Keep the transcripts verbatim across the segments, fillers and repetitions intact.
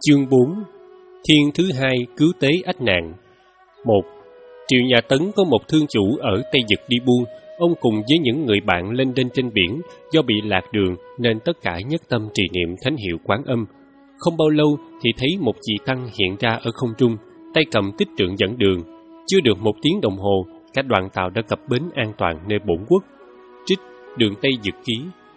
Chương bốn. Thiên thứ hai cứu tế ách nạn. Một. Triệu Nhà Tấn có một thương chủ ở Tây Dực đi buôn. Ông cùng với những người bạn lên đên trên biển. Do bị lạc đường nên tất cả nhất tâm trì niệm thánh hiệu Quán Âm. Không bao lâu thì thấy một vị tăng hiện ra ở không trung, tay cầm tích trượng dẫn đường. Chưa được một tiếng đồng hồ, cả đoàn tàu đã cập bến an toàn nơi bổn quốc. Trích Đường Tây Dực Ký.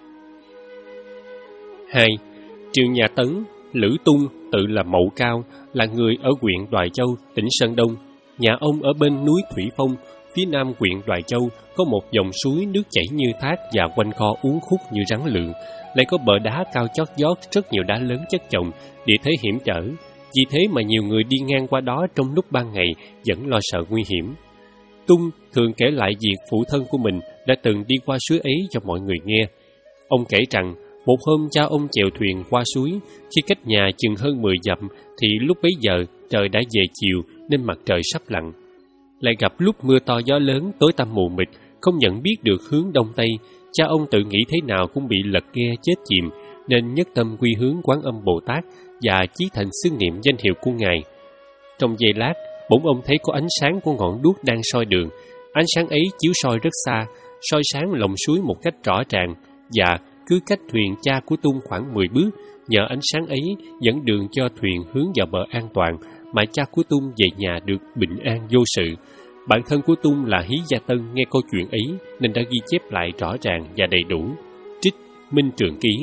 Hai. Triệu Nhà Tấn, Lữ Tung, tự là Mậu Cao, là người ở huyện Đoài Châu, tỉnh Sơn Đông. Nhà ông ở bên núi Thủy Phong, phía nam huyện Đoài Châu, có một dòng suối nước chảy như thác và quanh co uốn khúc như rắn lượn, lại có bờ đá cao chót vót, rất nhiều đá lớn chất chồng, địa thế hiểm trở. Vì thế mà nhiều người đi ngang qua đó trong lúc ban ngày vẫn lo sợ nguy hiểm. Tung thường kể lại việc phụ thân của mình đã từng đi qua suối ấy cho mọi người nghe. Ông kể rằng một hôm cha ông chèo thuyền qua suối, khi cách nhà chừng hơn mười dặm thì lúc bấy giờ trời đã về chiều nên mặt trời sắp lặn. Lại gặp lúc mưa to gió lớn, tối tăm mù mịt, không nhận biết được hướng đông tây. Cha ông tự nghĩ thế nào cũng bị lật ghe chết chìm, nên nhất tâm quy hướng Quán Âm Bồ Tát và chí thành xưng niệm danh hiệu của Ngài. Trong giây lát, bỗng ông thấy có ánh sáng của ngọn đuốc đang soi đường. Ánh sáng ấy chiếu soi rất xa, soi sáng lòng suối một cách rõ ràng, và cứ cách thuyền cha của Tung khoảng mười bước, nhờ ánh sáng ấy dẫn đường cho thuyền hướng vào bờ an toàn, mà cha của Tung về nhà được bình an vô sự. Bạn thân của Tung là Hí Gia Tân nghe câu chuyện ấy nên đã ghi chép lại rõ ràng và đầy đủ. Trích Minh Trường Ký.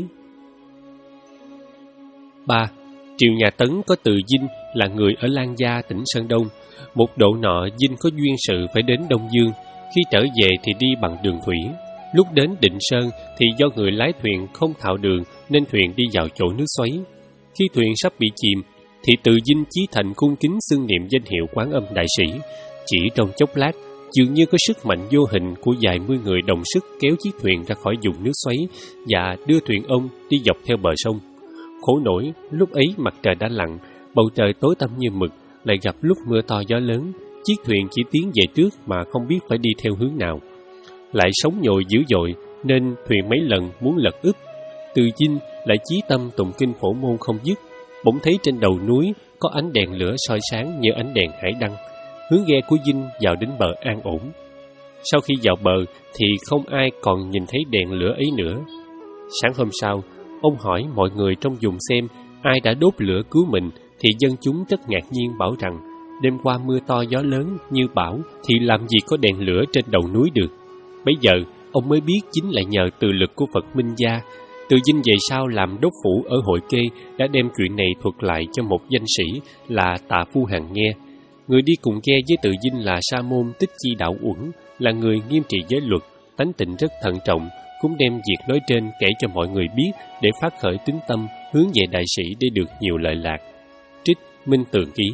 Ba. Triệu Nhà Tấn có từ Dinh, là người ở Lan Gia, tỉnh Sơn Đông. Một độ nọ Dinh có duyên sự phải đến Đông Dương, khi trở về thì đi bằng đường thủy. Lúc đến Định Sơn thì do người lái thuyền không thạo đường nên thuyền đi vào chỗ nước xoáy. Khi thuyền sắp bị chìm thì từ Dinh Chí Thành cung kính xưng niệm danh hiệu Quán Âm Đại Sĩ. Chỉ trong chốc lát, dường như có sức mạnh vô hình của vài mươi người đồng sức kéo chiếc thuyền ra khỏi vùng nước xoáy và đưa thuyền ông đi dọc theo bờ sông. Khổ nổi, lúc ấy mặt trời đã lặn, bầu trời tối tăm như mực, lại gặp lúc mưa to gió lớn, chiếc thuyền chỉ tiến về trước mà không biết phải đi theo hướng nào. Lại sóng nhồi dữ dội nên thuyền mấy lần muốn lật úp. Từ Dinh lại chí tâm tụng kinh Phổ Môn không dứt, bỗng thấy trên đầu núi có ánh đèn lửa soi sáng như ánh đèn hải đăng. Hướng ghe của Dinh vào đến bờ an ổn. Sau khi vào bờ thì không ai còn nhìn thấy đèn lửa ấy nữa. Sáng hôm sau, ông hỏi mọi người trong vùng xem ai đã đốt lửa cứu mình, thì dân chúng rất ngạc nhiên bảo rằng đêm qua mưa to gió lớn như bão thì làm gì có đèn lửa trên đầu núi được. Bấy giờ ông mới biết chính là nhờ từ lực của Phật Minh Gia. Từ Dinh về sau làm đốc phủ ở Hội Kê đã đem chuyện này thuật lại cho một danh sĩ là Tạ Phu Hằng nghe. Người đi cùng ghe với Từ Dinh là Sa Môn Tích Chi Đạo Uẩn, là người nghiêm trị giới luật, tánh tịnh rất thận trọng, cũng đem việc nói trên kể cho mọi người biết để phát khởi tín tâm hướng về đại sĩ để được nhiều lợi lạc. Trích Minh Tường Ký.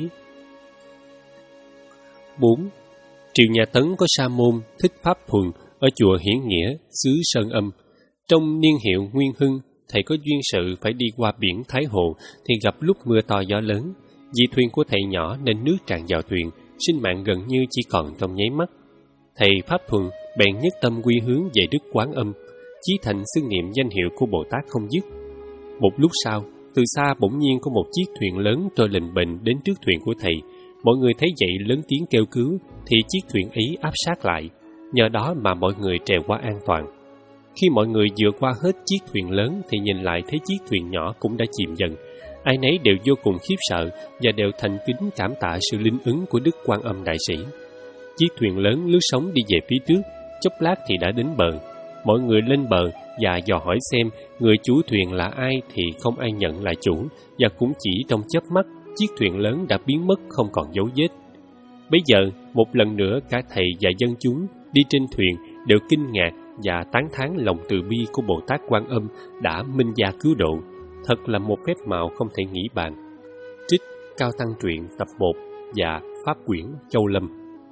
Bốn. Triệu Nhà Tấn có Sa Môn Thích Pháp Thuần ở chùa Hiển Nghĩa, xứ Sơn Âm. Trong niên hiệu Nguyên Hưng, thầy có duyên sự phải đi qua biển Thái Hồ thì gặp lúc mưa to gió lớn. Vì thuyền của thầy nhỏ nên nước tràn vào thuyền, sinh mạng gần như chỉ còn trong nháy mắt. Thầy Pháp Thuần bèn nhất tâm quy hướng về Đức Quán Âm, chí thành xưng niệm danh hiệu của Bồ Tát không dứt. Một lúc sau, từ xa bỗng nhiên có một chiếc thuyền lớn trôi lềnh bềnh đến trước thuyền của thầy. Mọi người thấy vậy lớn tiếng kêu cứu, thì chiếc thuyền ấy áp sát lại. Nhờ đó mà mọi người trèo qua an toàn. Khi mọi người vừa qua hết chiếc thuyền lớn thì nhìn lại thấy chiếc thuyền nhỏ cũng đã chìm dần. Ai nấy đều vô cùng khiếp sợ và đều thành kính cảm tạ sự linh ứng của Đức Quan Âm Đại Sĩ. Chiếc thuyền lớn lướt sóng đi về phía trước, chốc lát thì đã đến bờ. Mọi người lên bờ và dò hỏi xem người chủ thuyền là ai thì không ai nhận là chủ, và cũng chỉ trong chớp mắt chiếc thuyền lớn đã biến mất không còn dấu vết. Bấy giờ một lần nữa cả thầy và dân chúng đi trên thuyền đều kinh ngạc và tán thán lòng từ bi của Bồ Tát Quan Âm đã minh gia cứu độ. Thật là một phép màu không thể nghĩ bàn. Trích Cao Tăng Truyện tập một và Pháp Quyển Châu Lâm.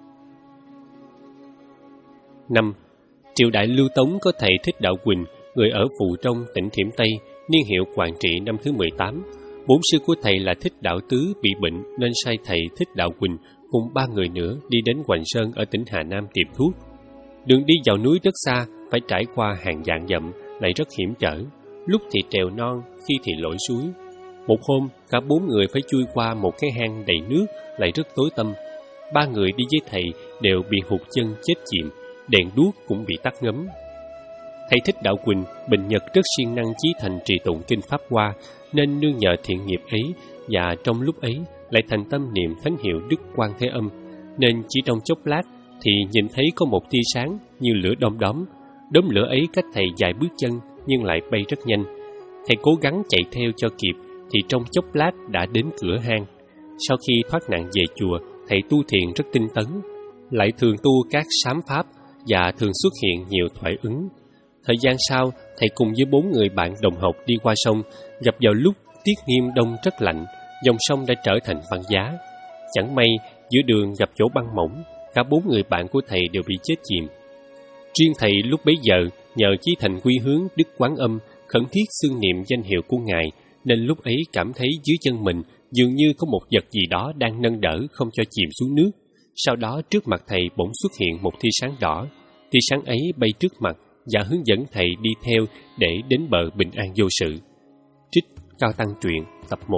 Năm. Triều đại Lưu Tống có thầy Thích Đạo Quỳnh, người ở Phụ Trong, tỉnh Thiểm Tây, niên hiệu Quản Trị năm thứ mười tám. Bốn sư của thầy là Thích Đạo Tứ bị bệnh nên sai thầy Thích Đạo Quỳnh cùng ba người nữa đi đến Hoành Sơn ở tỉnh Hà Nam tìm thuốc. Đường đi vào núi rất xa, phải trải qua hàng vạn dặm, lại rất hiểm trở. Lúc thì trèo non, khi thì lội suối. Một hôm, cả bốn người phải chui qua một cái hang đầy nước lại rất tối tăm. Ba người đi với thầy đều bị hụt chân chết chìm, đèn đuốc cũng bị tắt ngấm. Thầy Thích Đạo Quỳnh, bình nhật rất siêng năng chí thành trì tụng kinh Pháp Hoa, nên nương nhờ thiện nghiệp ấy và trong lúc ấy lại thành tâm niệm thánh hiệu Đức Quan Thế Âm, nên chỉ trong chốc lát thì nhìn thấy có một tia sáng như lửa đom đóm. Đốm lửa ấy cách thầy vài bước chân nhưng lại bay rất nhanh. Thầy cố gắng chạy theo cho kịp thì trong chốc lát đã đến cửa hang. Sau khi thoát nạn về chùa, thầy tu thiền rất tinh tấn, lại thường tu các sám pháp và thường xuất hiện nhiều thoại ứng. Thời gian sau, thầy cùng với bốn người bạn đồng học đi qua sông, gặp vào lúc tiết nghiêm đông rất lạnh, dòng sông đã trở thành băng giá. Chẳng may, giữa đường gặp chỗ băng mỏng, cả bốn người bạn của thầy đều bị chết chìm. Riêng thầy lúc bấy giờ, nhờ chí thành quy hướng Đức Quán Âm, khẩn thiết xưng niệm danh hiệu của Ngài, nên lúc ấy cảm thấy dưới chân mình dường như có một vật gì đó đang nâng đỡ không cho chìm xuống nước. Sau đó trước mặt thầy bỗng xuất hiện một tia sáng đỏ. Tia sáng ấy bay trước mặt và hướng dẫn thầy đi theo để đến bờ bình an vô sự. Trích Cao Tăng Truyện tập một.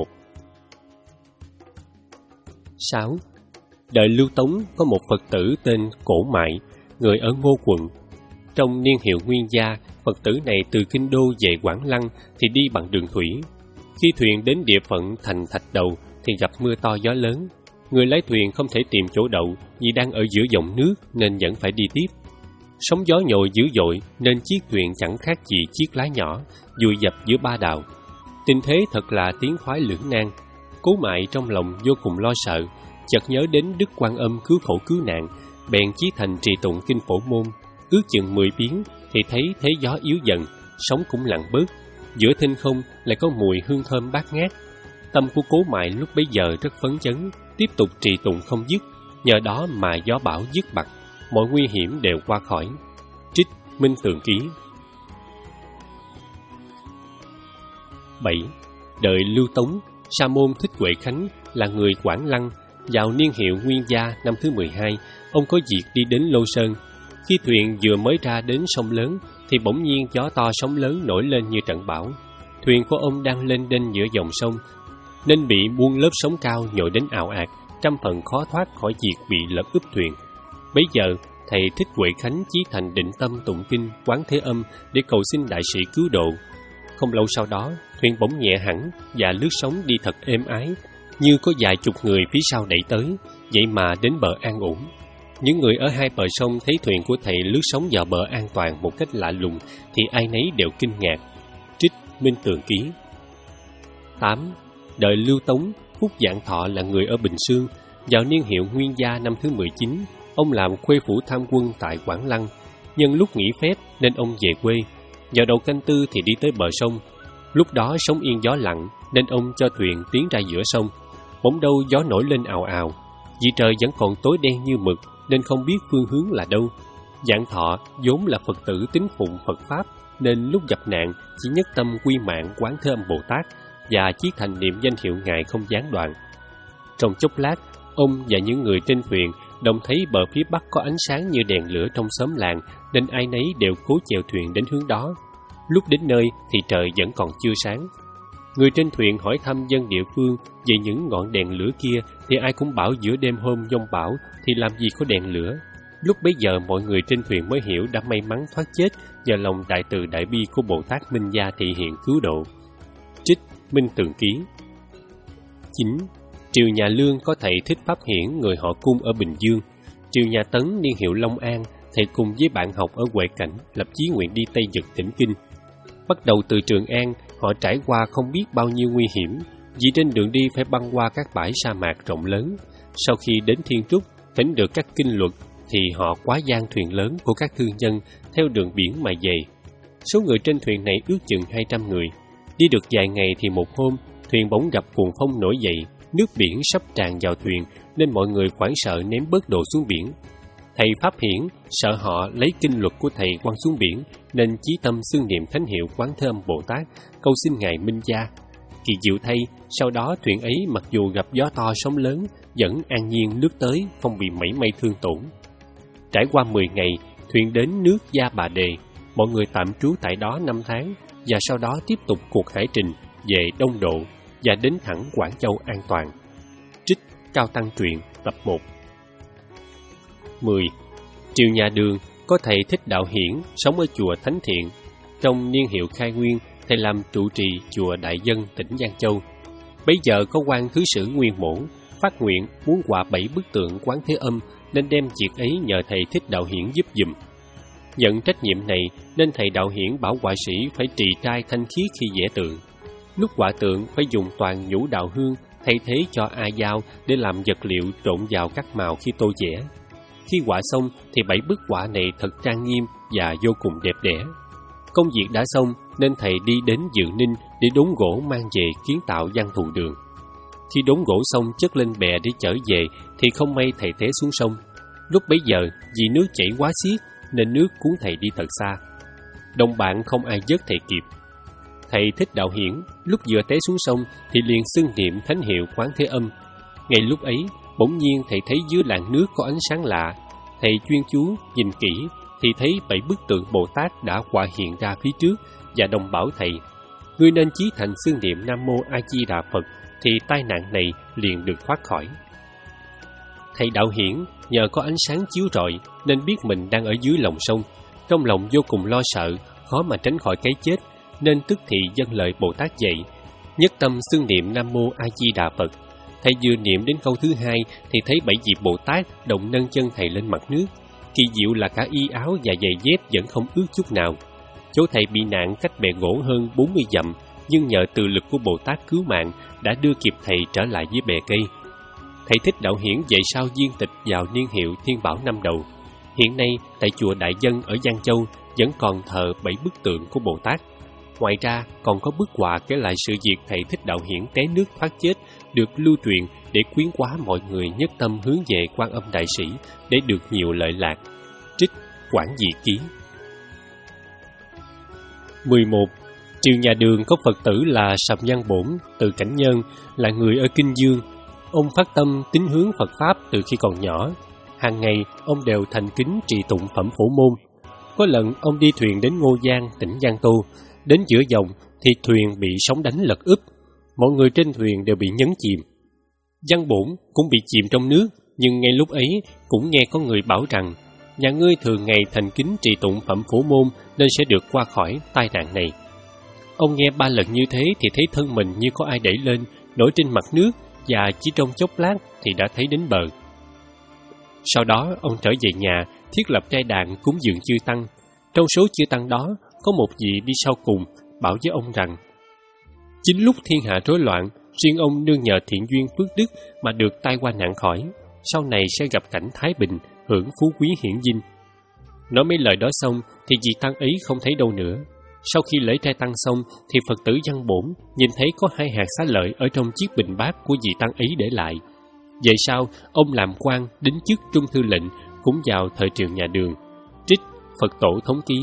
sáu. Đời Lưu Tống có một Phật tử tên Cổ Mại, người ở Ngô Quận. Trong niên hiệu Nguyên Gia, Phật tử này từ Kinh Đô về Quảng Lăng thì đi bằng đường thủy. Khi thuyền đến địa phận thành Thạch Đầu thì gặp mưa to gió lớn. Người lái thuyền không thể tìm chỗ đậu vì đang ở giữa dòng nước nên vẫn phải đi tiếp. Sóng gió nhồi dữ dội nên chiếc thuyền chẳng khác gì chiếc lá nhỏ vùi dập giữa ba đào. Tình thế thật là tiến thoái lưỡng nan. Cố Mại trong lòng vô cùng lo sợ, chợt nhớ đến Đức Quan Âm cứu khổ cứu nạn, bèn chí thành trì tụng kinh Phổ Môn. Ước chừng mười tiếng thì thấy thế gió yếu dần, sóng cũng lặng bớt, giữa thinh không lại có mùi hương thơm bát ngát. Tâm của Cố Mại lúc bấy giờ rất phấn chấn, tiếp tục trì tụng không dứt, nhờ đó mà gió bão dứt bặt, mọi nguy hiểm đều qua khỏi. Trích Minh Tường Ký. bảy. Đời Lưu Tống, Sa môn Thích Huệ Khánh là người Quảng Lăng. Vào niên hiệu Nguyên Gia năm thứ mười hai, ông có việc đi đến Lô Sơn. Khi thuyền vừa mới ra đến sông lớn thì bỗng nhiên gió to sóng lớn nổi lên như trận bão. Thuyền của ông đang lên đênh giữa dòng sông nên bị buông lớp sóng cao nhồi đến ào ạt, trăm phần khó thoát khỏi việc bị lật úp thuyền. Bấy giờ thầy Thích Huệ Khánh chí thành định tâm tụng kinh Quán Thế Âm để cầu xin đại sĩ cứu độ. Không lâu sau đó, thuyền bỗng nhẹ hẳn và lướt sóng đi thật êm ái, như có vài chục người phía sau đẩy tới, vậy mà đến bờ an ổn. Những người ở hai bờ sông thấy thuyền của thầy lướt sóng vào bờ an toàn một cách lạ lùng thì ai nấy đều kinh ngạc. Trích Minh Tường Ký. tám. Đời Lưu Tống, Phúc Vạn Thọ là người ở Bình Xương. Vào niên hiệu Nguyên Gia năm thứ mười chín, ông làm khuê phủ tham quân tại Quảng Lăng. Nhân lúc nghỉ phép nên ông về quê. Vào đầu canh tư thì đi tới bờ sông. Lúc đó sóng yên gió lặng nên ông cho thuyền tiến ra giữa sông. Bỗng đâu gió nổi lên ào ào, vì trời vẫn còn tối đen như mực nên không biết phương hướng là đâu. Vạn Thọ vốn là Phật tử tín phụng Phật Pháp nên lúc gặp nạn chỉ nhất tâm quy mạng Quán Thế Âm Bồ Tát và chí thành niệm danh hiệu Ngài không gián đoạn. Trong chốc lát, ông và những người trên thuyền đồng thấy bờ phía bắc có ánh sáng như đèn lửa trong xóm làng nên ai nấy đều cố chèo thuyền đến hướng đó. Lúc đến nơi thì trời vẫn còn chưa sáng. Người trên thuyền hỏi thăm dân địa phương về những ngọn đèn lửa kia thì ai cũng bảo giữa đêm hôm giông bão thì làm gì có đèn lửa. Lúc bấy giờ mọi người trên thuyền mới hiểu đã may mắn thoát chết nhờ lòng đại từ đại bi của Bồ Tát Minh Gia thị hiện cứu độ. Trích Minh Tường Ký. chín. Triều nhà Lương có thầy Thích Pháp Hiển người họ Cung ở Bình Dương. Triều nhà Tấn niên hiệu Long An, thầy cùng với bạn học ở Huệ Cảnh lập chí nguyện đi Tây Nhật thỉnh kinh. Bắt đầu từ Trường An, họ trải qua không biết bao nhiêu nguy hiểm, vì trên đường đi phải băng qua các bãi sa mạc rộng lớn. Sau khi đến Thiên Trúc, thỉnh được các kinh luật, thì họ quá gian thuyền lớn của các thương nhân theo đường biển mà về. Số người trên thuyền này ước chừng hai trăm người. Đi được vài ngày thì một hôm, thuyền bỗng gặp cuồng phong nổi dậy, nước biển sắp tràn vào thuyền nên mọi người hoảng sợ ném bớt đồ xuống biển. Thầy Pháp Hiển sợ họ lấy kinh luật của thầy quăng xuống biển nên chí tâm xưng niệm thánh hiệu Quán Thế Âm Bồ Tát, cầu xin Ngài Minh Gia. Kỳ diệu thay, sau đó thuyền ấy mặc dù gặp gió to sóng lớn vẫn an nhiên lướt tới, không bị mảy may thương tổn. Trải qua mười ngày, thuyền đến nước Gia Bà Đề, mọi người tạm trú tại đó năm tháng và sau đó tiếp tục cuộc hải trình về Đông Độ và đến thẳng Quảng Châu an toàn. Trích Cao Tăng truyện tập một. mười. Triều nhà Đường có thầy Thích Đạo Hiển sống ở chùa Thánh Thiện. Trong niên hiệu khai nguyên, thầy làm trụ trì chùa Đại Dân, tỉnh Giang Châu. Bấy giờ có quan thứ sử Nguyên Mổ phát nguyện muốn họa bảy bức tượng Quán Thế Âm, nên đem việc ấy nhờ thầy Thích Đạo Hiển giúp giùm. Nhận trách nhiệm này nên thầy Đạo Hiển bảo họa sĩ phải trì trai thanh khiết khi vẽ tượng. Lúc họa tượng phải dùng toàn nhũ đạo hương thay thế cho a dao để làm vật liệu trộn vào các màu khi tô vẽ. Khi họa xong thì bảy bức họa này thật trang nghiêm và vô cùng đẹp đẽ. Công việc đã xong nên thầy đi đến Dự Ninh để đốn gỗ mang về kiến tạo Văn Thù Đường. Khi đốn gỗ xong chất lên bè để chở về thì không may thầy té xuống sông. Lúc bấy giờ vì nước chảy quá xiết nên nước cuốn thầy đi thật xa. Đồng bạn không ai vớt thầy kịp. Thầy Thích Đạo Hiển lúc vừa té xuống sông thì liền xưng niệm thánh hiệu Quán Thế Âm. Ngay lúc ấy bỗng nhiên thầy thấy dưới làn nước có ánh sáng lạ. Thầy chuyên chú nhìn kỹ thì thấy bảy bức tượng Bồ Tát đã họa hiện ra phía trước và đồng bảo thầy: ngươi nên chí thành xưng niệm Nam Mô A Di Đà Phật thì tai nạn này liền được thoát khỏi. Thầy Đạo Hiển nhờ có ánh sáng chiếu rọi nên biết mình đang ở dưới lòng sông. Trong lòng vô cùng lo sợ, khó mà tránh khỏi cái chết, nên tức thì dâng lời Bồ Tát dạy, nhất tâm xưng niệm Nam Mô A Di Đà Phật. Thầy vừa niệm đến câu thứ hai thì thấy bảy vị Bồ Tát đồng nâng chân thầy lên mặt nước. Kỳ diệu là cả y áo và giày dép vẫn không ướt chút nào. Chỗ thầy bị nạn cách bè gỗ hơn bốn mươi dặm, nhưng nhờ từ lực của Bồ Tát cứu mạng đã đưa kịp thầy trở lại với bè cây. Thầy Thích Đạo Hiển dạy sau viên tịch vào niên hiệu Thiên Bảo năm đầu. Hiện nay tại chùa Đại Dân ở Giang Châu vẫn còn thờ bảy bức tượng của Bồ Tát. Ngoài ra còn có bức họa kể lại sự việc thầy Thích Đạo Hiển té nước thoát chết được lưu truyền để khuyến hóa mọi người nhất tâm hướng về Quan Âm Đại Sĩ để được nhiều lợi lạc. Trích Quảng Dị Ký. mười một. Triều nhà Đường có Phật tử là Sầm Văn Bổn từ Cảnh Nhân, là người ở Kinh Dương. Ông phát tâm tín hướng Phật Pháp từ khi còn nhỏ. Hàng ngày ông đều thành kính trì tụng phẩm Phổ Môn. Có lần ông đi thuyền đến Ngô Giang, tỉnh Giang Tô. Đến giữa dòng thì thuyền bị sóng đánh lật úp. Mọi người trên thuyền đều bị nhấn chìm. Văn Bổn cũng bị chìm trong nước, nhưng ngay lúc ấy cũng nghe có người bảo rằng: nhà ngươi thường ngày thành kính trì tụng phẩm Phổ Môn nên sẽ được qua khỏi tai nạn này. Ông nghe ba lần như thế thì thấy thân mình như có ai đẩy lên, nổi trên mặt nước, và chỉ trong chốc lát thì đã thấy đến bờ. Sau đó ông trở về nhà, thiết lập trai đàn cúng dường chư tăng. Trong số chư tăng đó có một vị đi sau cùng bảo với ông rằng: chính lúc thiên hạ rối loạn, riêng ông nương nhờ thiện duyên phước đức mà được tai qua nạn khỏi, sau này sẽ gặp cảnh thái bình, hưởng phú quý hiển vinh. Nói mấy lời đó xong thì vị tăng ấy không thấy đâu nữa. Sau khi lễ trai tăng xong thì Phật tử Văn Bổn nhìn thấy có hai hạt xá lợi ở trong chiếc bình bát của vị tăng ấy để lại. Về sau ông làm quan đến chức trung thư lệnh cũng vào thời Triều nhà Đường. Trích Phật Tổ Thống Ký.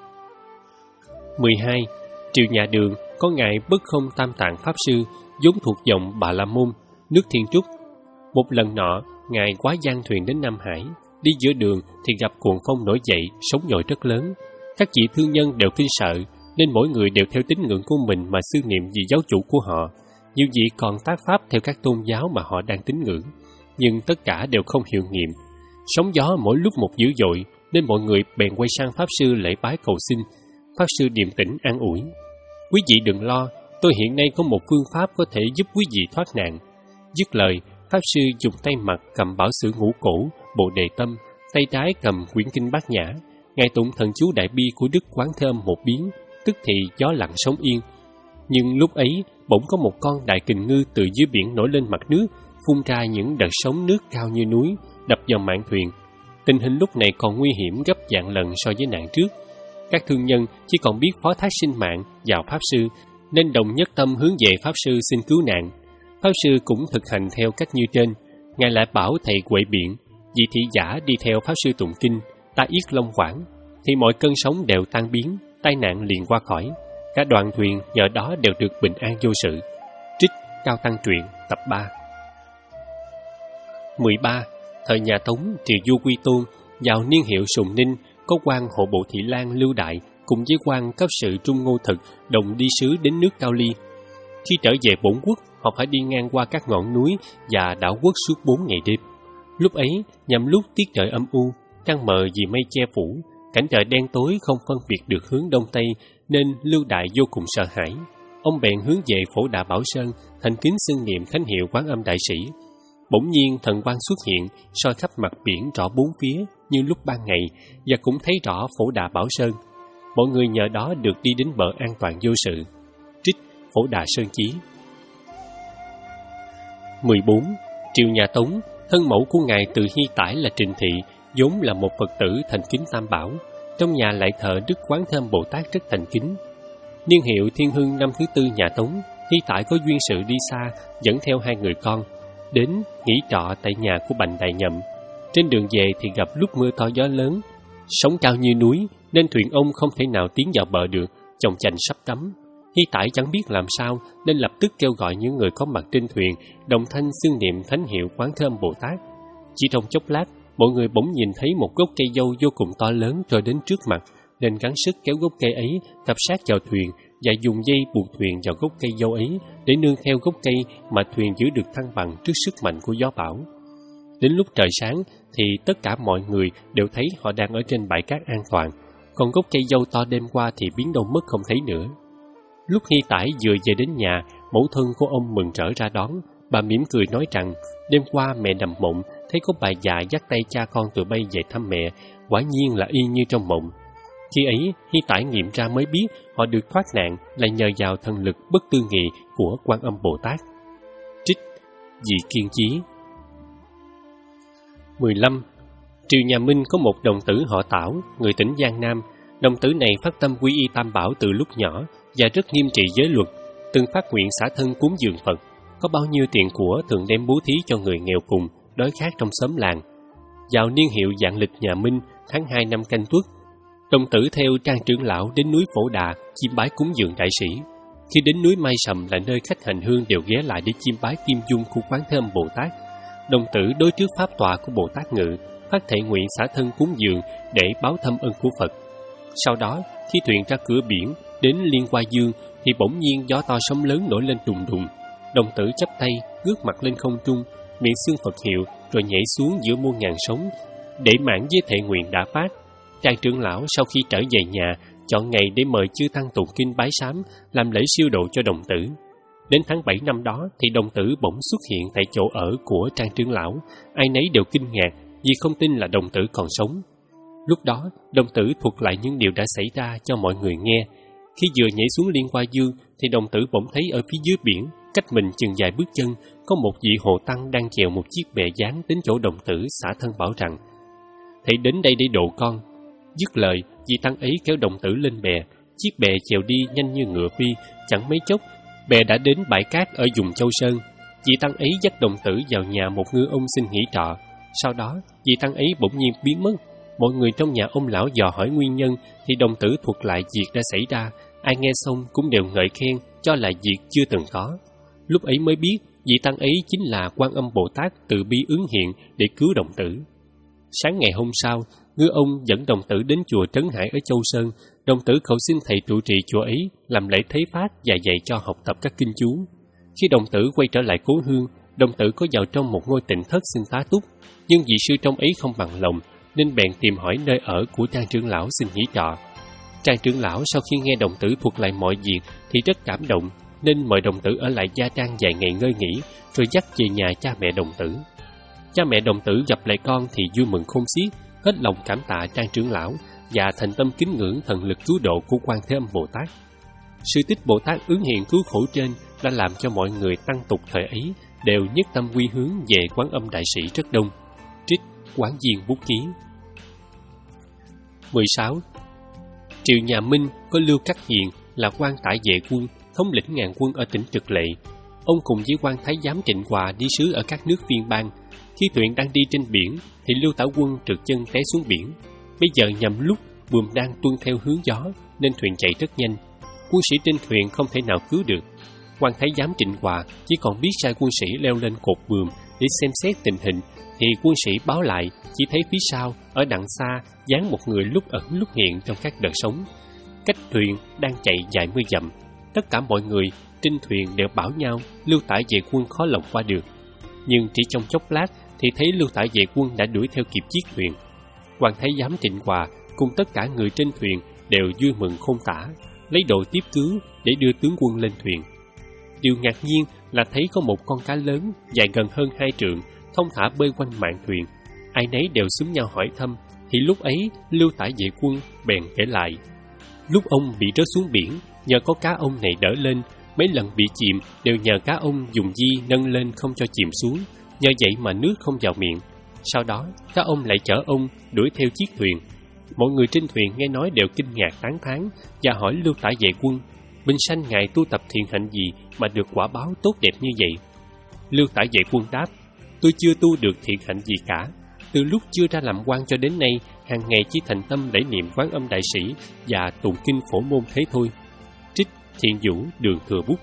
mười hai. Triều nhà Đường có ngài Bất Không Tam Tạng Pháp Sư, vốn thuộc dòng Bà La Môn, nước Thiên Trúc. Một lần nọ, ngài quá gian thuyền đến Nam Hải, đi giữa đường thì gặp cuồng phong nổi dậy, sóng dội rất lớn. Các vị thương nhân đều kinh sợ, nên mỗi người đều theo tín ngưỡng của mình mà xưng niệm vị giáo chủ của họ. Nhiều vị còn tác pháp theo các tôn giáo mà họ đang tín ngưỡng, nhưng tất cả đều không hiệu nghiệm. Sóng gió mỗi lúc một dữ dội, nên mọi người bèn quay sang Pháp Sư lễ bái cầu xin. Pháp Sư điềm tĩnh an ủi: quý vị đừng lo, tôi hiện nay có một phương pháp có thể giúp quý vị thoát nạn. Dứt lời, Pháp Sư dùng tay mặt cầm bảo sử ngũ cổ, Bồ Đề Tâm, tay trái cầm quyển kinh Bát Nhã. Ngài tụng thần chú đại bi của Đức Quán Thế Âm một biến, tức thì gió lặng sóng yên. Nhưng lúc ấy bỗng có một con đại kình ngư từ dưới biển nổi lên mặt nước, phun ra những đợt sóng nước cao như núi, đập vào mạn thuyền. Tình hình lúc này còn nguy hiểm gấp vạn lần so với nạn trước. Các thương nhân chỉ còn biết phó thác sinh mạng vào Pháp Sư, nên đồng nhất tâm hướng về Pháp Sư xin cứu nạn. Pháp Sư cũng thực hành theo cách như trên. Ngài lại bảo thầy Huệ Biện, vị thị giả đi theo Pháp Sư tụng kinh, ta yết long quảng, thì mọi cơn sóng đều tan biến, tai nạn liền qua khỏi. Cả đoàn thuyền nhờ đó đều được bình an vô sự. Trích Cao Tăng truyện tập ba. mười ba. Thời nhà Tống, triều vua Quy Tôn, vào niên hiệu Sùng Ninh, có quan hộ bộ Thị Lang Lưu Đại cùng với quan cấp sự Trung Ngô Thực đồng đi sứ đến nước Cao Ly. Khi trở về bổn quốc, họ phải đi ngang qua các ngọn núi và đảo quốc suốt bốn ngày đêm. Lúc ấy, nhằm lúc tiết trời âm u, trăng mờ vì mây che phủ, cảnh trời đen tối không phân biệt được hướng đông tây, nên Lưu Đại vô cùng sợ hãi. Ông bèn hướng về Phổ Đà Bảo Sơn, thành kính xưng niệm thánh hiệu Quán Âm Đại Sĩ. Bỗng nhiên thần quang xuất hiện, soi khắp mặt biển rõ bốn phía như lúc ban ngày, và cũng thấy rõ Phổ Đà Bảo Sơn. Mọi người nhờ đó được đi đến bờ an toàn vô sự. Trích Phổ Đà Sơn Chí. mười bốn. Triều nhà Tống, thân mẫu của ngài Từ Hy Tải là Trình Thị, vốn là một Phật tử thành kính Tam Bảo. Trong nhà lại thờ Đức Quán Thế Âm Bồ Tát rất thành kính. Niên hiệu Thiên Hưng năm thứ tư nhà Tống, Hy Tải có duyên sự đi xa, dẫn theo hai người con, đến nghỉ trọ tại nhà của Bành Đại Nhậm. Trên đường về thì gặp lúc mưa to gió lớn, sóng cao như núi, nên thuyền ông không thể nào tiến vào bờ được, chồng chành sắp đắm. Hy Tải chẳng biết làm sao, nên lập tức kêu gọi những người có mặt trên thuyền, đồng thanh xưng niệm thánh hiệu Quán Thế Âm Bồ Tát. Chỉ trong chốc lát, mọi người bỗng nhìn thấy một gốc cây dâu vô cùng to lớn trôi đến trước mặt, nên gắng sức kéo gốc cây ấy tập sát vào thuyền và dùng dây buộc thuyền vào gốc cây dâu ấy để nương theo gốc cây mà thuyền giữ được thăng bằng trước sức mạnh của gió bão. Đến lúc trời sáng thì tất cả mọi người đều thấy họ đang ở trên bãi cát an toàn, còn gốc cây dâu to đêm qua thì biến đâu mất không thấy nữa. Lúc Hy Tải vừa về đến nhà, mẫu thân của ông mừng rỡ ra đón. Bà mỉm cười nói rằng đêm qua mẹ nằm mộng thấy có bà già dắt tay cha con tụi bay về thăm mẹ, quả nhiên là y như trong mộng. Khi ấy, Hy Tải nghiệm ra mới biết họ được thoát nạn là nhờ vào thần lực bất tư nghị của Quan Âm Bồ Tát. Trích Dị Kiên Chí. mười lăm. Triều nhà Minh có một đồng tử họ Tảo, người tỉnh Giang Nam. Đồng tử này phát tâm quy y Tam Bảo từ lúc nhỏ và rất nghiêm trị giới luật, từng phát nguyện xả thân cúng dường Phật. Có bao nhiêu tiền của thường đem bố thí cho người nghèo cùng, đói khát trong xóm làng. Vào niên hiệu Vạn Lịch nhà Minh, tháng hai năm Canh Tuất, đồng tử theo Trang trưởng lão đến núi Phổ Đà chiêm bái cúng dường đại sĩ. Khi đến núi Mai Sầm là nơi khách hành hương đều ghé lại để chiêm bái kim dung của Quán Thế Âm Bồ Tát, đồng tử đối trước pháp tọa của Bồ Tát Ngự, phát thệ nguyện xả thân cúng dường để báo thâm ân của Phật. Sau đó, khi thuyền ra cửa biển đến Liên Hoa Dương thì bỗng nhiên gió to sóng lớn nổi lên đùng đùng. Đồng tử chắp tay, ngước mặt lên không trung, miệng xưng Phật hiệu rồi nhảy xuống giữa muôn ngàn sóng để mãn với thệ nguyện đã phát. Trang trưởng lão sau khi trở về nhà chọn ngày để mời chư tăng tụng kinh bái sám, làm lễ siêu độ cho đồng tử. Đến tháng bảy năm đó thì đồng tử bỗng xuất hiện tại chỗ ở của Trang trưởng lão. Ai nấy đều kinh ngạc vì không tin là đồng tử còn sống. Lúc đó, đồng tử thuật lại những điều đã xảy ra cho mọi người nghe. Khi vừa nhảy xuống Liên Hoa Dương thì đồng tử bỗng thấy ở phía dưới biển, cách mình chừng vài bước chân, có một vị hồ tăng đang chèo một chiếc bè dán đến chỗ đồng tử xả thân bảo rằng: "Thầy đến đây để độ con." Dứt lời, vị tăng ấy kéo đồng tử lên bè. Chiếc bè chèo đi nhanh như ngựa phi, chẳng mấy chốc bè đã đến bãi cát ở vùng Châu Sơn. Vị tăng ấy dắt đồng tử vào nhà một ngư ông xin nghỉ trọ. Sau đó, vị tăng ấy bỗng nhiên biến mất. Mọi người trong nhà ông lão dò hỏi nguyên nhân thì đồng tử thuật lại việc đã xảy ra. Ai nghe xong cũng đều ngợi khen, cho là việc chưa từng có. Lúc ấy mới biết vị tăng ấy chính là Quan Âm Bồ Tát từ bi ứng hiện để cứu đồng tử. Sáng ngày hôm sau, ngư ông dẫn đồng tử đến chùa Trấn Hải ở Châu Sơn. Đồng tử cầu xin thầy trụ trì chùa ấy làm lễ thế phát và dạy cho học tập các kinh chú. Khi đồng tử quay trở lại cố hương, đồng tử có vào trong một ngôi tịnh thất xin tá túc, nhưng vị sư trong ấy không bằng lòng, nên bèn tìm hỏi nơi ở của Trang trưởng lão xin nghỉ trọ. Trang trưởng lão sau khi nghe đồng tử thuật lại mọi việc thì rất cảm động, nên mời đồng tử ở lại Gia Trang vài ngày ngơi nghỉ, rồi dắt về nhà cha mẹ đồng tử. Cha mẹ đồng tử gặp lại con thì vui mừng khôn xiết, hết lòng cảm tạ Trang trưởng lão và thành tâm kính ngưỡng thần lực cứu độ của Quan Thế Âm Bồ Tát. Sự tích Bồ Tát ứng hiện cứu khổ trên đã làm cho mọi người tăng tục thời ấy đều nhất tâm quy hướng về Quán Âm Đại Sĩ rất đông. Trích Quán Viên bút ký. mười sáu. Triều nhà Minh có Lưu Cát Hiền là quan tả vệ quân, thống lĩnh ngàn quân ở tỉnh Trực Lệ. Ông cùng với quan thái giám Trịnh Hòa đi sứ ở các nước phiên bang. Khi thuyền đang đi trên biển thì Lưu Tảo Quân trượt chân té xuống biển. Bây giờ nhằm lúc buồm đang tuân theo hướng gió nên thuyền chạy rất nhanh. Quân sĩ trên thuyền không thể nào cứu được. Quan thái giám Trịnh Hòa chỉ còn biết sai quân sĩ leo lên cột buồm để xem xét tình hình, thì quân sĩ báo lại chỉ thấy phía sau ở đằng xa dáng một người lúc ẩn lúc hiện trong các đợt sóng, cách thuyền đang chạy vài mươi dặm. tất cả mọi người trên thuyền đều bảo nhau Lưu Tả Vệ Quân khó lòng qua được. Nhưng chỉ trong chốc lát thì thấy Lưu Tả Vệ Quân đã đuổi theo kịp chiếc thuyền. Hoàng thái giám Trịnh Hòa cùng tất cả người trên thuyền đều vui mừng khôn tả, lấy đồ tiếp cứu để đưa tướng quân lên thuyền. Điều ngạc nhiên là thấy có một con cá lớn dài gần hơn hai trượng thông thả bơi quanh mạn thuyền. Ai nấy đều xúm nhau hỏi thăm, thì lúc ấy Lưu Tả Vệ Quân bèn kể lại. Lúc ông bị rớt xuống biển, nhờ có cá ông này đỡ lên, mấy lần bị chìm đều nhờ cá ông dùng di nâng lên không cho chìm xuống, nhờ vậy mà nước không vào miệng. Sau đó, cá ông lại chở ông đuổi theo chiếc thuyền. Mọi người trên thuyền nghe nói đều kinh ngạc tán thán và hỏi Lưu Tả Vệ Quân, bình sanh ngài tu tập thiện hạnh gì mà được quả báo tốt đẹp như vậy? Lưu Tả Vệ Quân đáp, tôi chưa tu được thiện hạnh gì cả. Từ lúc chưa ra làm quan cho đến nay, hàng ngày chỉ thành tâm lễ niệm Quán Âm Đại Sĩ và tụng kinh phổ môn thế thôi. Trích Thiện Vũ, Đường Thừa Bút.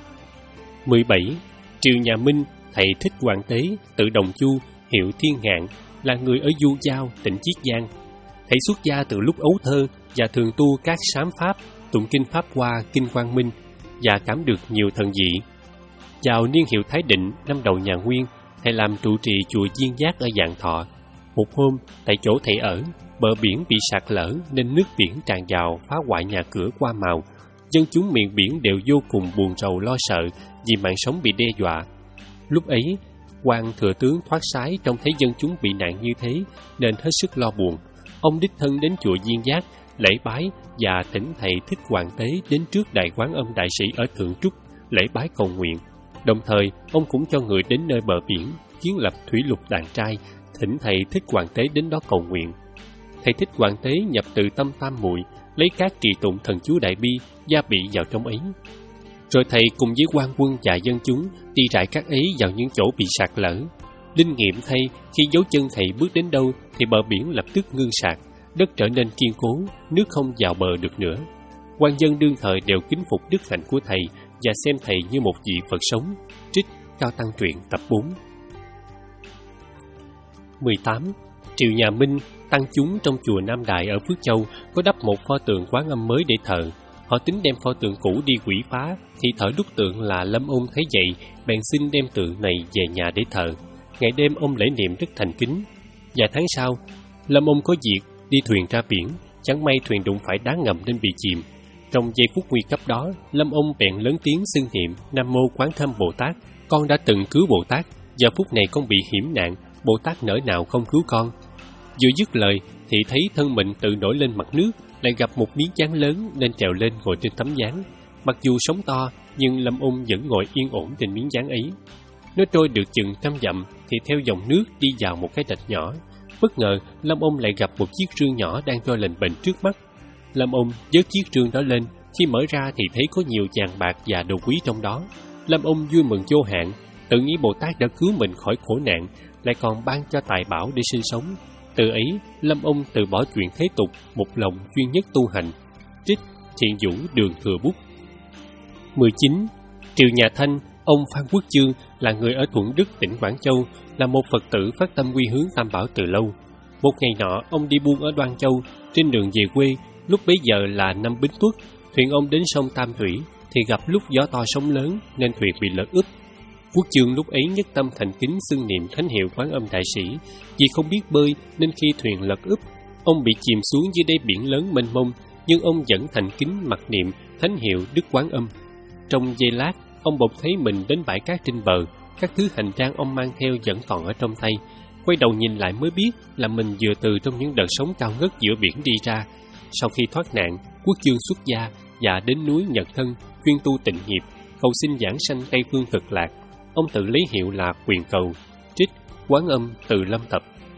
mười bảy. Triều nhà Minh, thầy Thích Hoàng Tế, tự Đồng Chu, hiệu Thiên Ngạn, là người ở Du Giao, tỉnh Chiết Giang. Thầy xuất gia từ lúc ấu thơ và thường tu các sám pháp, tụng kinh Pháp Hoa, kinh Quang Minh và cảm được nhiều thần dị. Vào niên hiệu Thái Định, năm đầu nhà Nguyên, thầy làm trụ trì chùa Diên Giác ở Vạn Thọ. Một hôm, tại chỗ thầy ở, bờ biển bị sạt lở nên nước biển tràn vào phá hoại nhà cửa qua màu. Dân chúng miền biển đều vô cùng buồn rầu lo sợ vì mạng sống bị đe dọa. Lúc ấy, quan thừa tướng thoát sái trông thấy dân chúng bị nạn như thế nên hết sức lo buồn. Ông đích thân đến chùa Diên Giác lễ bái và thỉnh thầy Thích Hoàng Tế đến trước Đại Quán Âm Đại Sĩ ở Thượng Trúc lễ bái cầu nguyện. Đồng thời, ông cũng cho người đến nơi bờ biển kiến lập thủy lục đàn trai, thỉnh thầy Thích Hoàng Tế đến đó cầu nguyện. Thầy Thích Hoàng Tế nhập từ tâm tam muội, lấy các trì tụng thần chú Đại Bi gia bị vào trong ấy. Rồi thầy cùng với quan quân và dân chúng đi rải các ấy vào những chỗ bị sạt lở. Linh nghiệm thay, khi dấu chân thầy bước đến đâu thì bờ biển lập tức ngưng sạt, đất trở nên kiên cố, nước không vào bờ được nữa. Quan dân đương thời đều kính phục đức hạnh của thầy và xem thầy như một vị Phật sống. Trích Cao Tăng Truyện tập bốn. mười tám. Triều nhà Minh, tăng chúng trong chùa Nam Đại ở Phước Châu có đắp một pho tượng Quán Âm mới để thờ. Họ tính đem pho tượng cũ đi quỷ phá, thì thợ đúc tượng là Lâm Ôn thấy vậy, bèn xin đem tượng này về nhà để thờ. Ngày đêm ông lễ niệm rất thành kính. Vài tháng sau, Lâm Ôn có việc đi thuyền ra biển, chẳng may thuyền đụng phải đá ngầm nên bị chìm. Trong giây phút nguy cấp đó, Lâm Ôn bèn lớn tiếng xưng niệm Nam Mô Quán Thâm Bồ Tát, con đã từng cứu Bồ Tát, giờ phút này con bị hiểm nạn, Bồ Tát nỡ nào không cứu con. Vừa dứt lời thì thấy thân mình tự nổi lên mặt nước, lại gặp một miếng gián lớn nên trèo lên ngồi trên tấm gián. Mặc dù sóng to, nhưng Lâm Ôn vẫn ngồi yên ổn trên miếng gián ấy. Nó trôi được chừng trăm dặm thì theo dòng nước đi vào một cái rạch nhỏ. Bất ngờ, Lâm Ôn lại gặp một chiếc rương nhỏ đang trôi lềnh bềnh trước mắt. Lâm Ôn vớt chiếc rương đó lên, khi mở ra thì thấy có nhiều vàng bạc và đồ quý trong đó. Lâm Ôn vui mừng vô hạn, tự nghĩ Bồ Tát đã cứu mình khỏi khổ nạn, lại còn ban cho tài bảo để sinh sống. Từ ấy, Lâm Ôn từ bỏ chuyện thế tục, một lòng chuyên nhất tu hành. Trích Thiện Vũ, Đường Thừa Bút. mười chín. Triều nhà Thanh, ông Phan Quốc Chương là người ở Thuận Đức, tỉnh Quảng Châu, là một Phật tử phát tâm quy hướng Tam Bảo từ lâu. Một ngày nọ, ông đi buôn ở Đoan Châu, trên đường về quê, lúc bấy giờ là năm Bính Tuất, thuyền ông đến sông Tam Thủy thì gặp lúc gió to sóng lớn nên thuyền bị lật úp. Quốc Chương lúc ấy nhất tâm thành kính xưng niệm thánh hiệu Quán Âm Đại Sĩ, vì không biết bơi nên khi thuyền lật úp, ông bị chìm xuống dưới đáy biển lớn mênh mông, nhưng ông vẫn thành kính mặc niệm thánh hiệu Đức Quán Âm. Trong giây lát, ông bỗng thấy mình đến bãi cát trên bờ, các thứ hành trang ông mang theo vẫn còn ở trong tay. Quay đầu nhìn lại mới biết là mình vừa từ trong những đợt sóng cao ngất giữa biển đi ra. Sau khi thoát nạn, Quốc Chương xuất gia và đến núi Nhật Thân chuyên tu tịnh nghiệp, cầu xin giảng sanh Tây Phương Cực Lạc. Ông tự lấy hiệu là Quyền Cầu. Trích Quán Âm Từ Lâm Tập.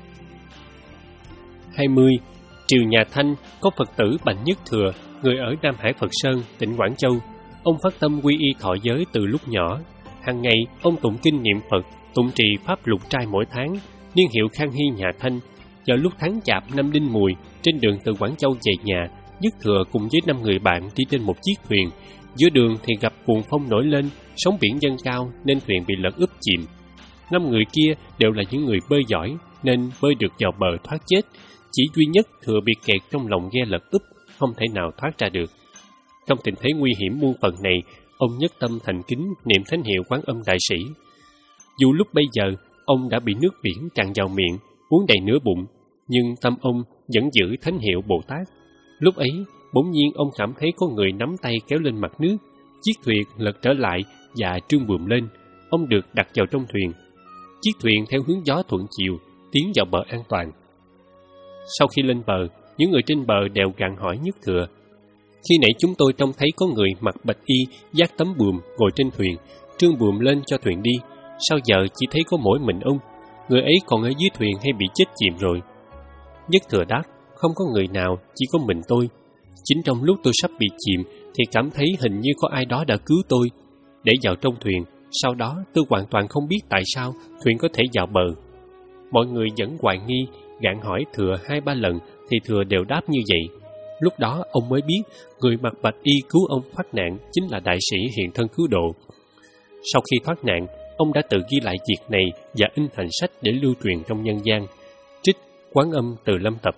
hai mươi. Triều nhà Thanh có Phật tử Bành Nhất Thừa, người ở Nam Hải Phật Sơn, tỉnh Quảng Châu. Ông phát tâm quy y thọ giới từ lúc nhỏ. Hàng ngày, ông tụng kinh niệm Phật, tụng trì pháp lục trai mỗi tháng, niên hiệu Khang Hy nhà Thanh. Vào lúc tháng Chạp năm Đinh Mùi, trên đường từ Quảng Châu về nhà, Nhất Thừa cùng với năm người bạn đi trên một chiếc thuyền. Giữa đường thì gặp cuồng phong nổi lên, sóng biển dâng cao nên thuyền bị lật úp chìm. Năm người kia đều là những người bơi giỏi nên bơi được vào bờ thoát chết. Chỉ duy nhất Thừa bị kẹt trong lòng ghe lật úp, không thể nào thoát ra được. Trong tình thế nguy hiểm muôn phần này, ông nhất tâm thành kính niệm thánh hiệu Quán Âm Đại Sĩ. Dù lúc bây giờ ông đã bị nước biển tràn vào miệng, uống đầy nửa bụng, nhưng tâm ông vẫn giữ thánh hiệu Bồ Tát. Lúc ấy, bỗng nhiên ông cảm thấy có người nắm tay kéo lên mặt nước, chiếc thuyền lật trở lại và trương buồm lên. Ông được đặt vào trong thuyền. Chiếc thuyền theo hướng gió thuận chiều tiến vào bờ an toàn. Sau khi lên bờ, những người trên bờ đều gặng hỏi Nhất Thừa: khi nãy chúng tôi trông thấy có người mặc bạch y vác tấm buồm ngồi trên thuyền, trương buồm lên cho thuyền đi. Sao giờ chỉ thấy có mỗi mình ông? Người ấy còn ở dưới thuyền hay bị chết chìm rồi? Nhất Thừa đáp: không có người nào, chỉ có mình tôi. Chính trong lúc tôi sắp bị chìm thì cảm thấy hình như có ai đó đã cứu tôi, để vào trong thuyền. Sau đó tôi hoàn toàn không biết tại sao thuyền có thể vào bờ. Mọi người vẫn hoài nghi, gặng hỏi Thừa hai ba lần thì Thừa đều đáp như vậy. Lúc đó ông mới biết người mặc bạch y cứu ông thoát nạn chính là đại sĩ hiện thân cứu độ. Sau khi thoát nạn, ông đã tự ghi lại việc này và in thành sách để lưu truyền trong nhân gian. Trích Quán Âm Từ Lâm Tập.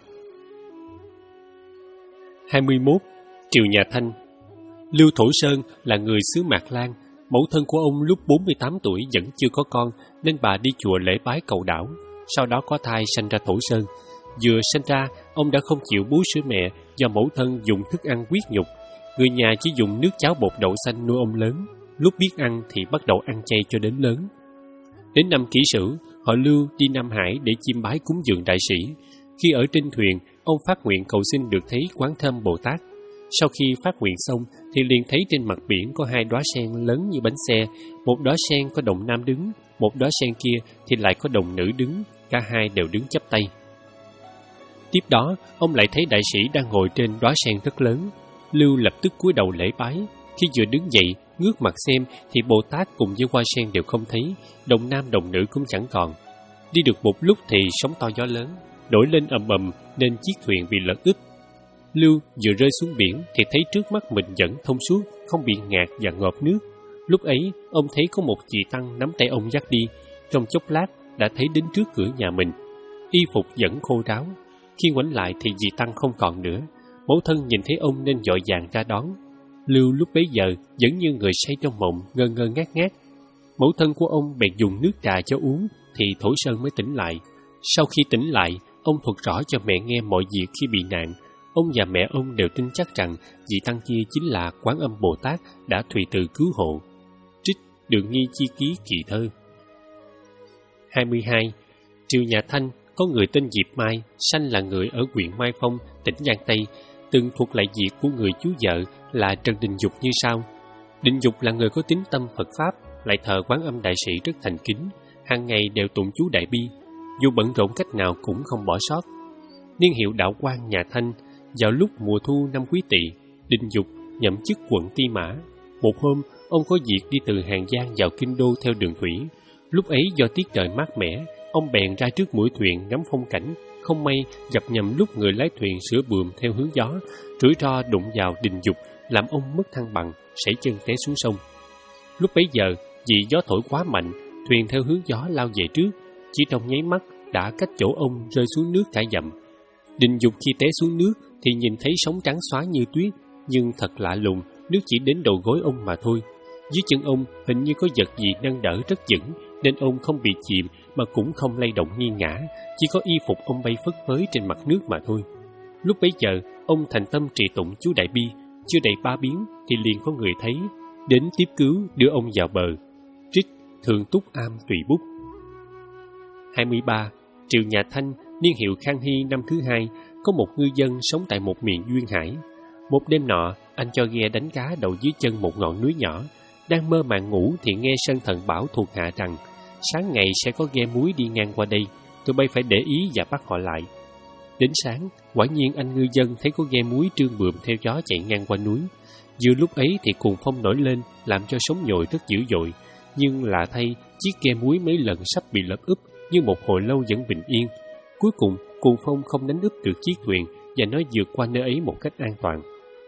hai mươi mốt. Triều Nhà Thanh. Lưu Thổ Sơn là người xứ Mạc Lan. Mẫu thân của ông lúc bốn mươi tám tuổi vẫn chưa có con, nên bà đi chùa lễ bái cầu đảo. Sau đó có thai sanh ra Thổ Sơn. Vừa sanh ra, ông đã không chịu bú sữa mẹ do mẫu thân dùng thức ăn huyết nhục. Người nhà chỉ dùng nước cháo bột đậu xanh nuôi ông lớn. Lúc biết ăn thì bắt đầu ăn chay cho đến lớn. Đến năm Kỷ Sửu, họ Lưu đi Nam Hải để chiêm bái cúng dường đại sĩ. Khi ở trên thuyền, ông phát nguyện cầu xin được thấy Quán Thâm Bồ Tát. Sau khi phát nguyện xong thì liền thấy trên mặt biển có hai đóa sen lớn như bánh xe. Một đóa sen có đồng nam đứng, một đóa sen kia thì lại có đồng nữ đứng. Cả hai đều đứng chắp tay. Tiếp đó, ông lại thấy đại sĩ đang ngồi trên đóa sen rất lớn. Lưu lập tức cúi đầu lễ bái. Khi vừa đứng dậy, ngước mặt xem thì Bồ Tát cùng với hoa sen đều không thấy, đồng nam đồng nữ cũng chẳng còn. Đi được một lúc thì sóng to gió lớn, nổi lên ầm ầm nên chiếc thuyền bị lật úp. Lưu vừa rơi xuống biển thì thấy trước mắt mình vẫn thông suốt, không bị ngạt và ngợp nước. Lúc ấy, ông thấy có một chị tăng nắm tay ông dắt đi. Trong chốc lát đã thấy đến trước cửa nhà mình. Y phục vẫn khô ráo. Khi ngoảnh lại thì dì tăng không còn nữa. Mẫu thân nhìn thấy ông nên vội vàng ra đón. Lưu lúc bấy giờ vẫn như người say trong mộng, ngơ ngơ ngác ngác. Mẫu thân của ông bèn dùng nước trà cho uống thì Thổ Sơn mới tỉnh lại. Sau khi tỉnh lại, ông thuật rõ cho mẹ nghe mọi việc khi bị nạn. Ông và mẹ ông đều tin chắc rằng vị tăng kia chính là Quán Âm Bồ Tát đã thùy từ cứu hộ. Trích Đường Nghi Chi Ký Kỳ Thơ. hai mươi hai. Triều Nhà Thanh có người tên Diệp Mai, sanh là người ở huyện Mai Phong, tỉnh Giang Tây, từng thuộc lại việc của người chú vợ là Trần Đình Dục như sau. Đình Dục là người có tín tâm Phật Pháp, lại thờ Quán Âm Đại Sĩ rất thành kính, hàng ngày đều tụng chú Đại Bi, dù bận rộn cách nào cũng không bỏ sót. Niên hiệu đạo quan Nhà Thanh. Vào lúc mùa thu năm Quý Tỵ, Đình Dục nhậm chức quận Ti Mã. Một hôm, ông có việc đi từ Hàng Giang vào Kinh Đô theo đường thủy. Lúc ấy do tiết trời mát mẻ, ông bèn ra trước mũi thuyền ngắm phong cảnh. Không may gặp nhầm lúc người lái thuyền sửa buồm theo hướng gió, rủi ro đụng vào Đình Dục, làm ông mất thăng bằng, sẩy chân té xuống sông. Lúc bấy giờ, vì gió thổi quá mạnh, thuyền theo hướng gió lao về trước, chỉ trong nháy mắt đã cách chỗ ông rơi xuống nước cả dặm. Đình Dục khi té xuống nước thì nhìn thấy sóng trắng xóa như tuyết, nhưng thật lạ lùng, nước chỉ đến đầu gối ông mà thôi. Dưới chân ông hình như có vật gì nâng đỡ rất vững, nên ông không bị chìm mà cũng không lay động nghiêng ngã, chỉ có y phục ông bay phất phới trên mặt nước mà thôi. Lúc bấy giờ, ông thành tâm trì tụng chú Đại Bi, chưa đầy ba biến thì liền có người thấy, đến tiếp cứu đưa ông vào bờ. Trích Thường Túc Am Tùy Bút. hai mươi ba. Triều Nhà Thanh, niên hiệu Khang Hy năm thứ hai, có một ngư dân sống tại một miền duyên hải. Một đêm nọ, anh cho ghe đánh cá đậu dưới chân một ngọn núi nhỏ. Đang mơ màng ngủ thì nghe Sơn Thần bảo thuộc hạ rằng sáng ngày sẽ có ghe muối đi ngang qua đây, tụi bay phải để ý và bắt họ lại. Đến sáng, quả nhiên anh ngư dân thấy có ghe muối trương bườm theo gió chạy ngang qua núi. Vừa lúc ấy thì cuồng phong nổi lên, làm cho sóng nhồi rất dữ dội. Nhưng lạ thay, chiếc ghe muối mấy lần sắp bị lật úp, nhưng một hồi lâu vẫn bình yên. Cuối cùng, cuồng phong không đánh úp được chiếc thuyền và nó vượt qua nơi ấy một cách an toàn.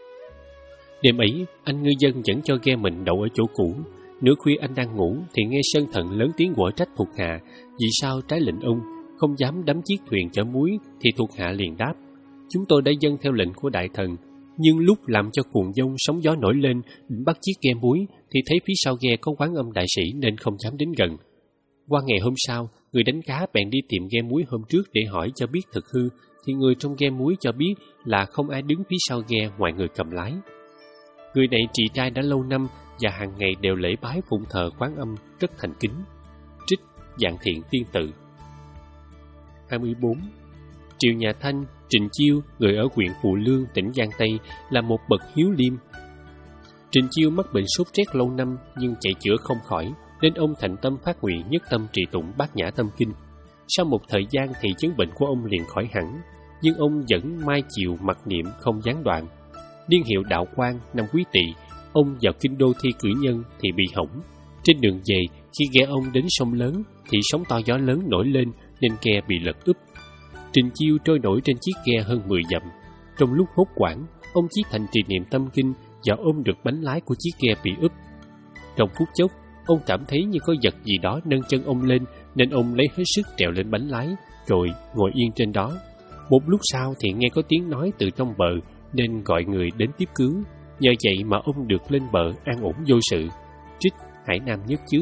Đêm ấy, anh ngư dân vẫn cho ghe mình đậu ở chỗ cũ. Nửa khuya anh đang ngủ thì nghe Sơn Thần lớn tiếng quở trách thuộc hạ, vì sao trái lệnh ông, không dám đắm chiếc thuyền chở muối. Thì thuộc hạ liền đáp: chúng tôi đã dâng theo lệnh của đại thần. Nhưng lúc làm cho cuồng dông sóng gió nổi lên, định bắt chiếc ghe muối, thì thấy phía sau ghe có Quán Âm đại sĩ nên không dám đến gần. Qua ngày hôm sau, người đánh cá bèn đi tìm ghe muối hôm trước để hỏi cho biết thực hư, thì người trong ghe muối cho biết là không ai đứng phía sau ghe ngoài người cầm lái. Người này trì trai đã lâu năm và hàng ngày đều lễ bái phụng thờ Quán Âm rất thành kính. Trích Dạng Thiện Tiên Tự. hai mươi bốn. Triệu Nhà Thanh, Trình Chiêu, người ở huyện Phù Lương, tỉnh Giang Tây, là một bậc hiếu liêm. Trình Chiêu mắc bệnh sốt rét lâu năm nhưng chạy chữa không khỏi, nên ông thành tâm phát nguyện nhất tâm trì tụng Bát Nhã Tâm Kinh. Sau một thời gian thì chứng bệnh của ông liền khỏi hẳn, nhưng ông vẫn mai chiều mặc niệm không gián đoạn. Niên hiệu Đạo Quang năm Quý Tỵ, ông vào kinh đô thi cử nhân thì bị hỏng. Trên đường về, khi ghe ông đến sông lớn thì sóng to gió lớn nổi lên nên ghe bị lật úp. Trình Chiêu trôi nổi trên chiếc ghe hơn mười dặm. Trong lúc hốt hoảng, ông chí thành trì niệm tâm kinh và ôm được bánh lái của chiếc ghe bị úp. Trong phút chốc, ông cảm thấy như có vật gì đó nâng chân ông lên, nên ông lấy hết sức trèo lên bánh lái, rồi ngồi yên trên đó. Một lúc sau thì nghe có tiếng nói từ trong bờ, nên gọi người đến tiếp cứu. Nhờ vậy mà ông được lên bờ an ổn vô sự. Trích Hải Nam Nhất Trước.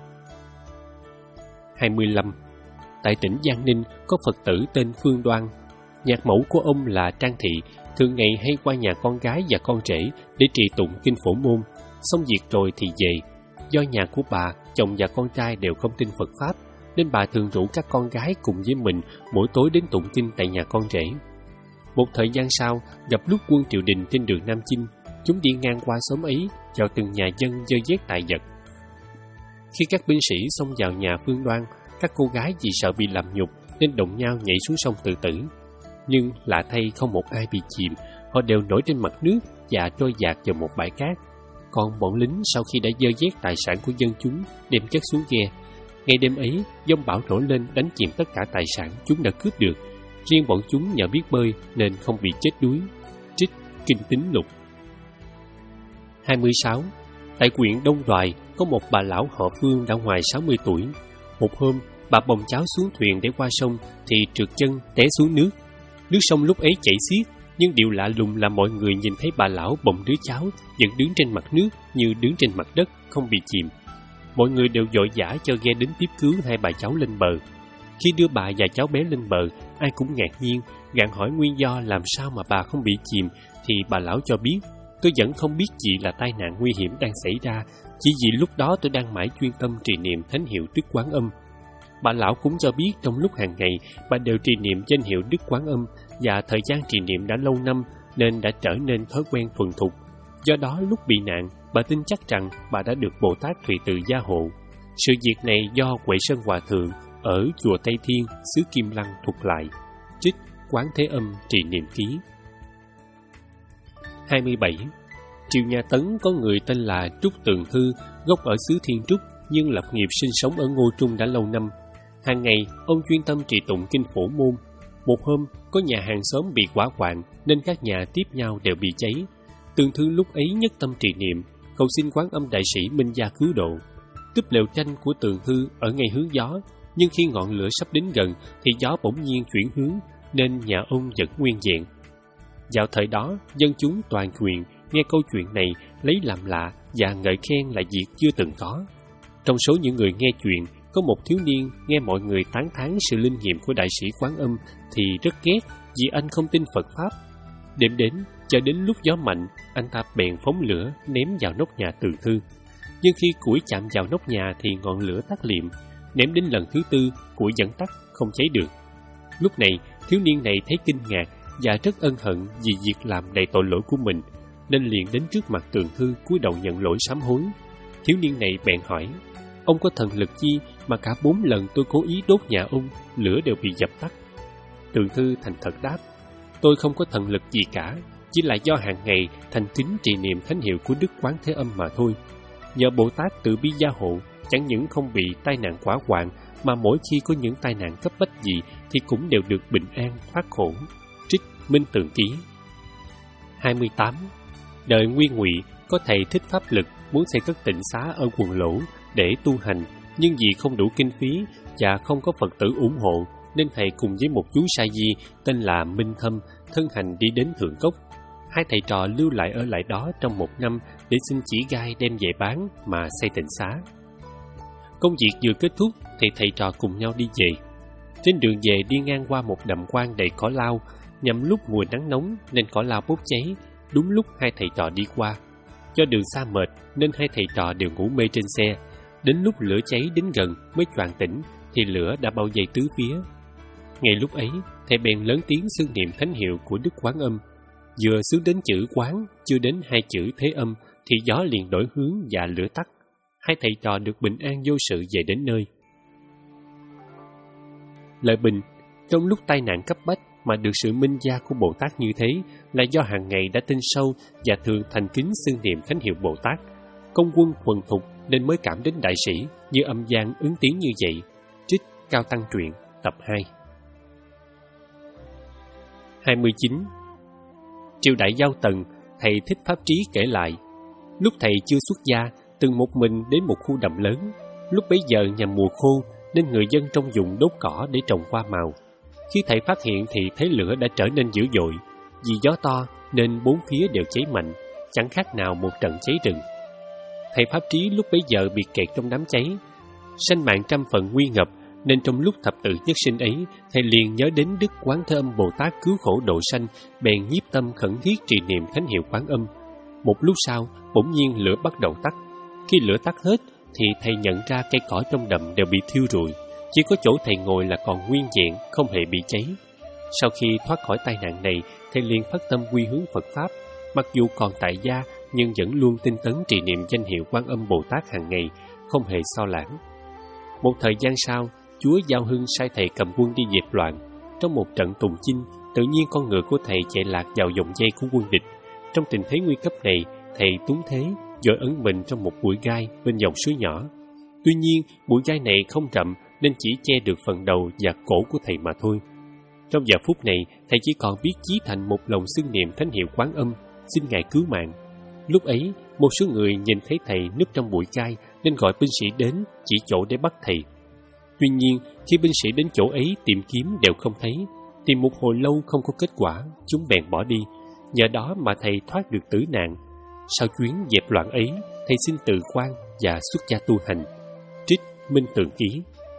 hai mươi lăm. Tại tỉnh Giang Ninh có Phật tử tên Phương Đoan. Nhạc mẫu của ông là Trang Thị, thường ngày hay qua nhà con gái và con rể để trì tụng kinh Phổ Môn. Xong việc rồi thì về. Do nhà của bà, chồng và con trai đều không tin Phật Pháp, nên bà thường rủ các con gái cùng với mình mỗi tối đến tụng kinh tại nhà con rể. Một thời gian sau, gặp lúc quân triều đình trên đường Nam Chinh, chúng đi ngang qua xóm ấy, vào từng nhà dân dơ dét tại vật. Khi các binh sĩ xông vào nhà Phương Đoan, các cô gái vì sợ bị làm nhục nên đồng nhau nhảy xuống sông tự tử. Nhưng lạ thay không một ai bị chìm, họ đều nổi trên mặt nước và trôi dạt vào một bãi cát. Còn bọn lính sau khi đã dơ dét tài sản của dân chúng đem chất xuống ghe. Ngay đêm ấy, giông bão nổi lên đánh chìm tất cả tài sản chúng đã cướp được. Riêng bọn chúng nhờ biết bơi nên không bị chết đuối. Trích Kinh Tín Lục. hai mươi sáu. Tại huyện Đông Đoài có một bà lão họ Phương đã ngoài sáu mươi tuổi. Một hôm, bà bồng cháu xuống thuyền để qua sông thì trượt chân té xuống nước. Nước sông lúc ấy chảy xiết, nhưng điều lạ lùng là mọi người nhìn thấy bà lão bồng đứa cháu vẫn đứng trên mặt nước như đứng trên mặt đất, không bị chìm. Mọi người đều vội vã cho ghe đến tiếp cứu hai bà cháu lên bờ. Khi đưa bà và cháu bé lên bờ, ai cũng ngạc nhiên, gạn hỏi nguyên do làm sao mà bà không bị chìm, thì bà lão cho biết: tôi vẫn không biết gì là tai nạn nguy hiểm đang xảy ra, chỉ vì lúc đó tôi đang mãi chuyên tâm trì niệm thánh hiệu Đức Quán Âm. Bà lão cũng cho biết trong lúc hàng ngày bà đều trì niệm danh hiệu Đức Quán Âm, và thời gian trì niệm đã lâu năm nên đã trở nên thói quen thuần thục. Do đó lúc bị nạn, bà tin chắc rằng bà đã được Bồ Tát Thùy Từ gia hộ. Sự việc này do Huệ Sơn Hòa Thượng ở chùa Tây Thiên, xứ Kim Lăng thuật lại. Trích Quán Thế Âm Trì Niệm Ký. hai mươi bảy. Triều Nhà Tấn có người tên là Trúc Tường Thư, gốc ở xứ Thiên Trúc nhưng lập nghiệp sinh sống ở Ngô Trung đã lâu năm. Hàng ngày, ông chuyên tâm trì tụng kinh Phổ Môn. Một hôm, có nhà hàng xóm bị hỏa hoạn nên các nhà tiếp nhau đều bị cháy. Tường Thư lúc ấy nhất tâm trì niệm, cầu xin Quán Âm đại sĩ Minh Gia cứu độ. Túp lều tranh của Tường Thư ở ngay hướng gió, nhưng khi ngọn lửa sắp đến gần thì gió bỗng nhiên chuyển hướng, nên nhà ông vẫn nguyên vẹn. Vào thời đó, dân chúng toàn huyện nghe câu chuyện này lấy làm lạ và ngợi khen là việc chưa từng có. Trong số những người nghe chuyện, có một thiếu niên nghe mọi người tán thán sự linh nghiệm của đại sĩ Quán Âm thì rất ghét vì anh không tin Phật Pháp. Đêm đến, cho đến lúc gió mạnh, anh ta bèn phóng lửa ném vào nóc nhà Tường Thư. Nhưng khi củi chạm vào nóc nhà thì ngọn lửa tắt liệm. Ném đến lần thứ tư, củi vẫn tắt, không cháy được. Lúc này, thiếu niên này thấy kinh ngạc và rất ân hận vì việc làm đầy tội lỗi của mình, nên liền đến trước mặt Tường Thư cúi đầu nhận lỗi sám hối. Thiếu niên này bèn hỏi: ông có thần lực chi mà cả bốn lần tôi cố ý đốt nhà ông, lửa đều bị dập tắt? Tường Thư thành thật đáp: tôi không có thần lực gì cả, chỉ là do hàng ngày thành kính trì niệm thánh hiệu của Đức Quán Thế Âm mà thôi. Nhờ Bồ Tát từ bi gia hộ, chẳng những không bị tai nạn hỏa hoạn, mà mỗi khi có những tai nạn cấp bách gì thì cũng đều được bình an thoát khổ. Trích Minh Tường Ký. hai mươi tám. Đời Nguyên Ngụy có thầy Thích Pháp Lực muốn xây cất tịnh xá ở Quần Lỗ để tu hành, nhưng vì không đủ kinh phí và không có Phật tử ủng hộ, nên thầy cùng với một chú sa di tên là Minh Thâm thân hành đi đến Thượng Cốc. hai thầy trò lưu lại ở lại đó trong một năm để xin chỉ gai đem về bán mà xây tịnh xá. Công việc vừa kết thúc thì thầy trò cùng nhau đi về. Trên đường về đi ngang qua một đầm quan đầy cỏ lau, nhằm lúc mùa nắng nóng nên cỏ lau bốc cháy. Đúng lúc hai thầy trò đi qua, do đường xa mệt nên hai thầy trò đều ngủ mê trên xe. Đến lúc lửa cháy đến gần mới choàng tỉnh thì lửa đã bao vây tứ phía. Ngay lúc ấy, thầy bèn lớn tiếng xưng niệm thánh hiệu của Đức Quán Âm. Vừa xướng đến chữ quán, chưa đến hai chữ thế âm thì gió liền đổi hướng và lửa tắt. Hai thầy trò được bình an vô sự về đến nơi. Lợi bình, trong lúc tai nạn cấp bách mà được sự minh gia của Bồ Tát như thế là do hàng ngày đã tin sâu và thường thành kính xưng niệm thánh hiệu Bồ Tát. Công quân thuần thục nên mới cảm đến đại sĩ như âm gian ứng tiếng như vậy. Trích Cao Tăng Truyện tập hai. hai mươi chín. Triều đại Giao Tần, thầy Thích Pháp Trí kể lại, lúc thầy chưa xuất gia, từng một mình đến một khu đầm lớn. Lúc bấy giờ nhằm mùa khô nên người dân trong vùng đốt cỏ để trồng hoa màu. Khi thầy phát hiện thì thấy lửa đã trở nên dữ dội. Vì gió to nên bốn phía đều cháy mạnh, chẳng khác nào một trận cháy rừng. Thầy Pháp Trí lúc bấy giờ bị kẹt trong đám cháy, sanh mạng trăm phần nguy ngập, nên trong lúc thập tự nhất sinh ấy, thầy liền nhớ đến Đức Quán Thế Âm Bồ Tát cứu khổ độ sanh, bèn nhiếp tâm khẩn thiết trì niệm thánh hiệu Quán Âm. Một lúc sau, bỗng nhiên lửa bắt đầu tắt. Khi lửa tắt hết, thì thầy nhận ra cây cỏ trong đầm đều bị thiêu rụi, chỉ có chỗ thầy ngồi là còn nguyên vẹn, không hề bị cháy. Sau khi thoát khỏi tai nạn này, thầy liền phát tâm quy hướng Phật Pháp. Mặc dù còn tại gia, nhưng vẫn luôn tinh tấn trì niệm danh hiệu Quán Âm Bồ Tát hàng ngày, không hề sao lãng. Một thời gian sau, Chúa Giao Hưng sai thầy cầm quân đi dẹp loạn. Trong một trận tùng chinh, tự nhiên con ngựa của thầy chạy lạc vào vòng dây của quân địch. Trong tình thế nguy cấp này, thầy túng thế, rồi ẩn mình trong một bụi gai bên dòng suối nhỏ. Tuy nhiên, bụi gai này không rậm nên chỉ che được phần đầu và cổ của thầy mà thôi. Trong giờ phút này, thầy chỉ còn biết chí thành một lòng xưng niệm thánh hiệu Quán Âm, xin Ngài cứu mạng. Lúc ấy, một số người nhìn thấy thầy núp trong bụi gai nên gọi binh sĩ đến chỉ chỗ để bắt thầy. Tuy nhiên, khi binh sĩ đến chỗ ấy tìm kiếm đều không thấy, tìm một hồi lâu không có kết quả, chúng bèn bỏ đi. Nhờ đó mà thầy thoát được tử nạn. Sau chuyến dẹp loạn ấy, thầy xin từ quan và xuất gia tu hành. Trích Minh Tường Ký.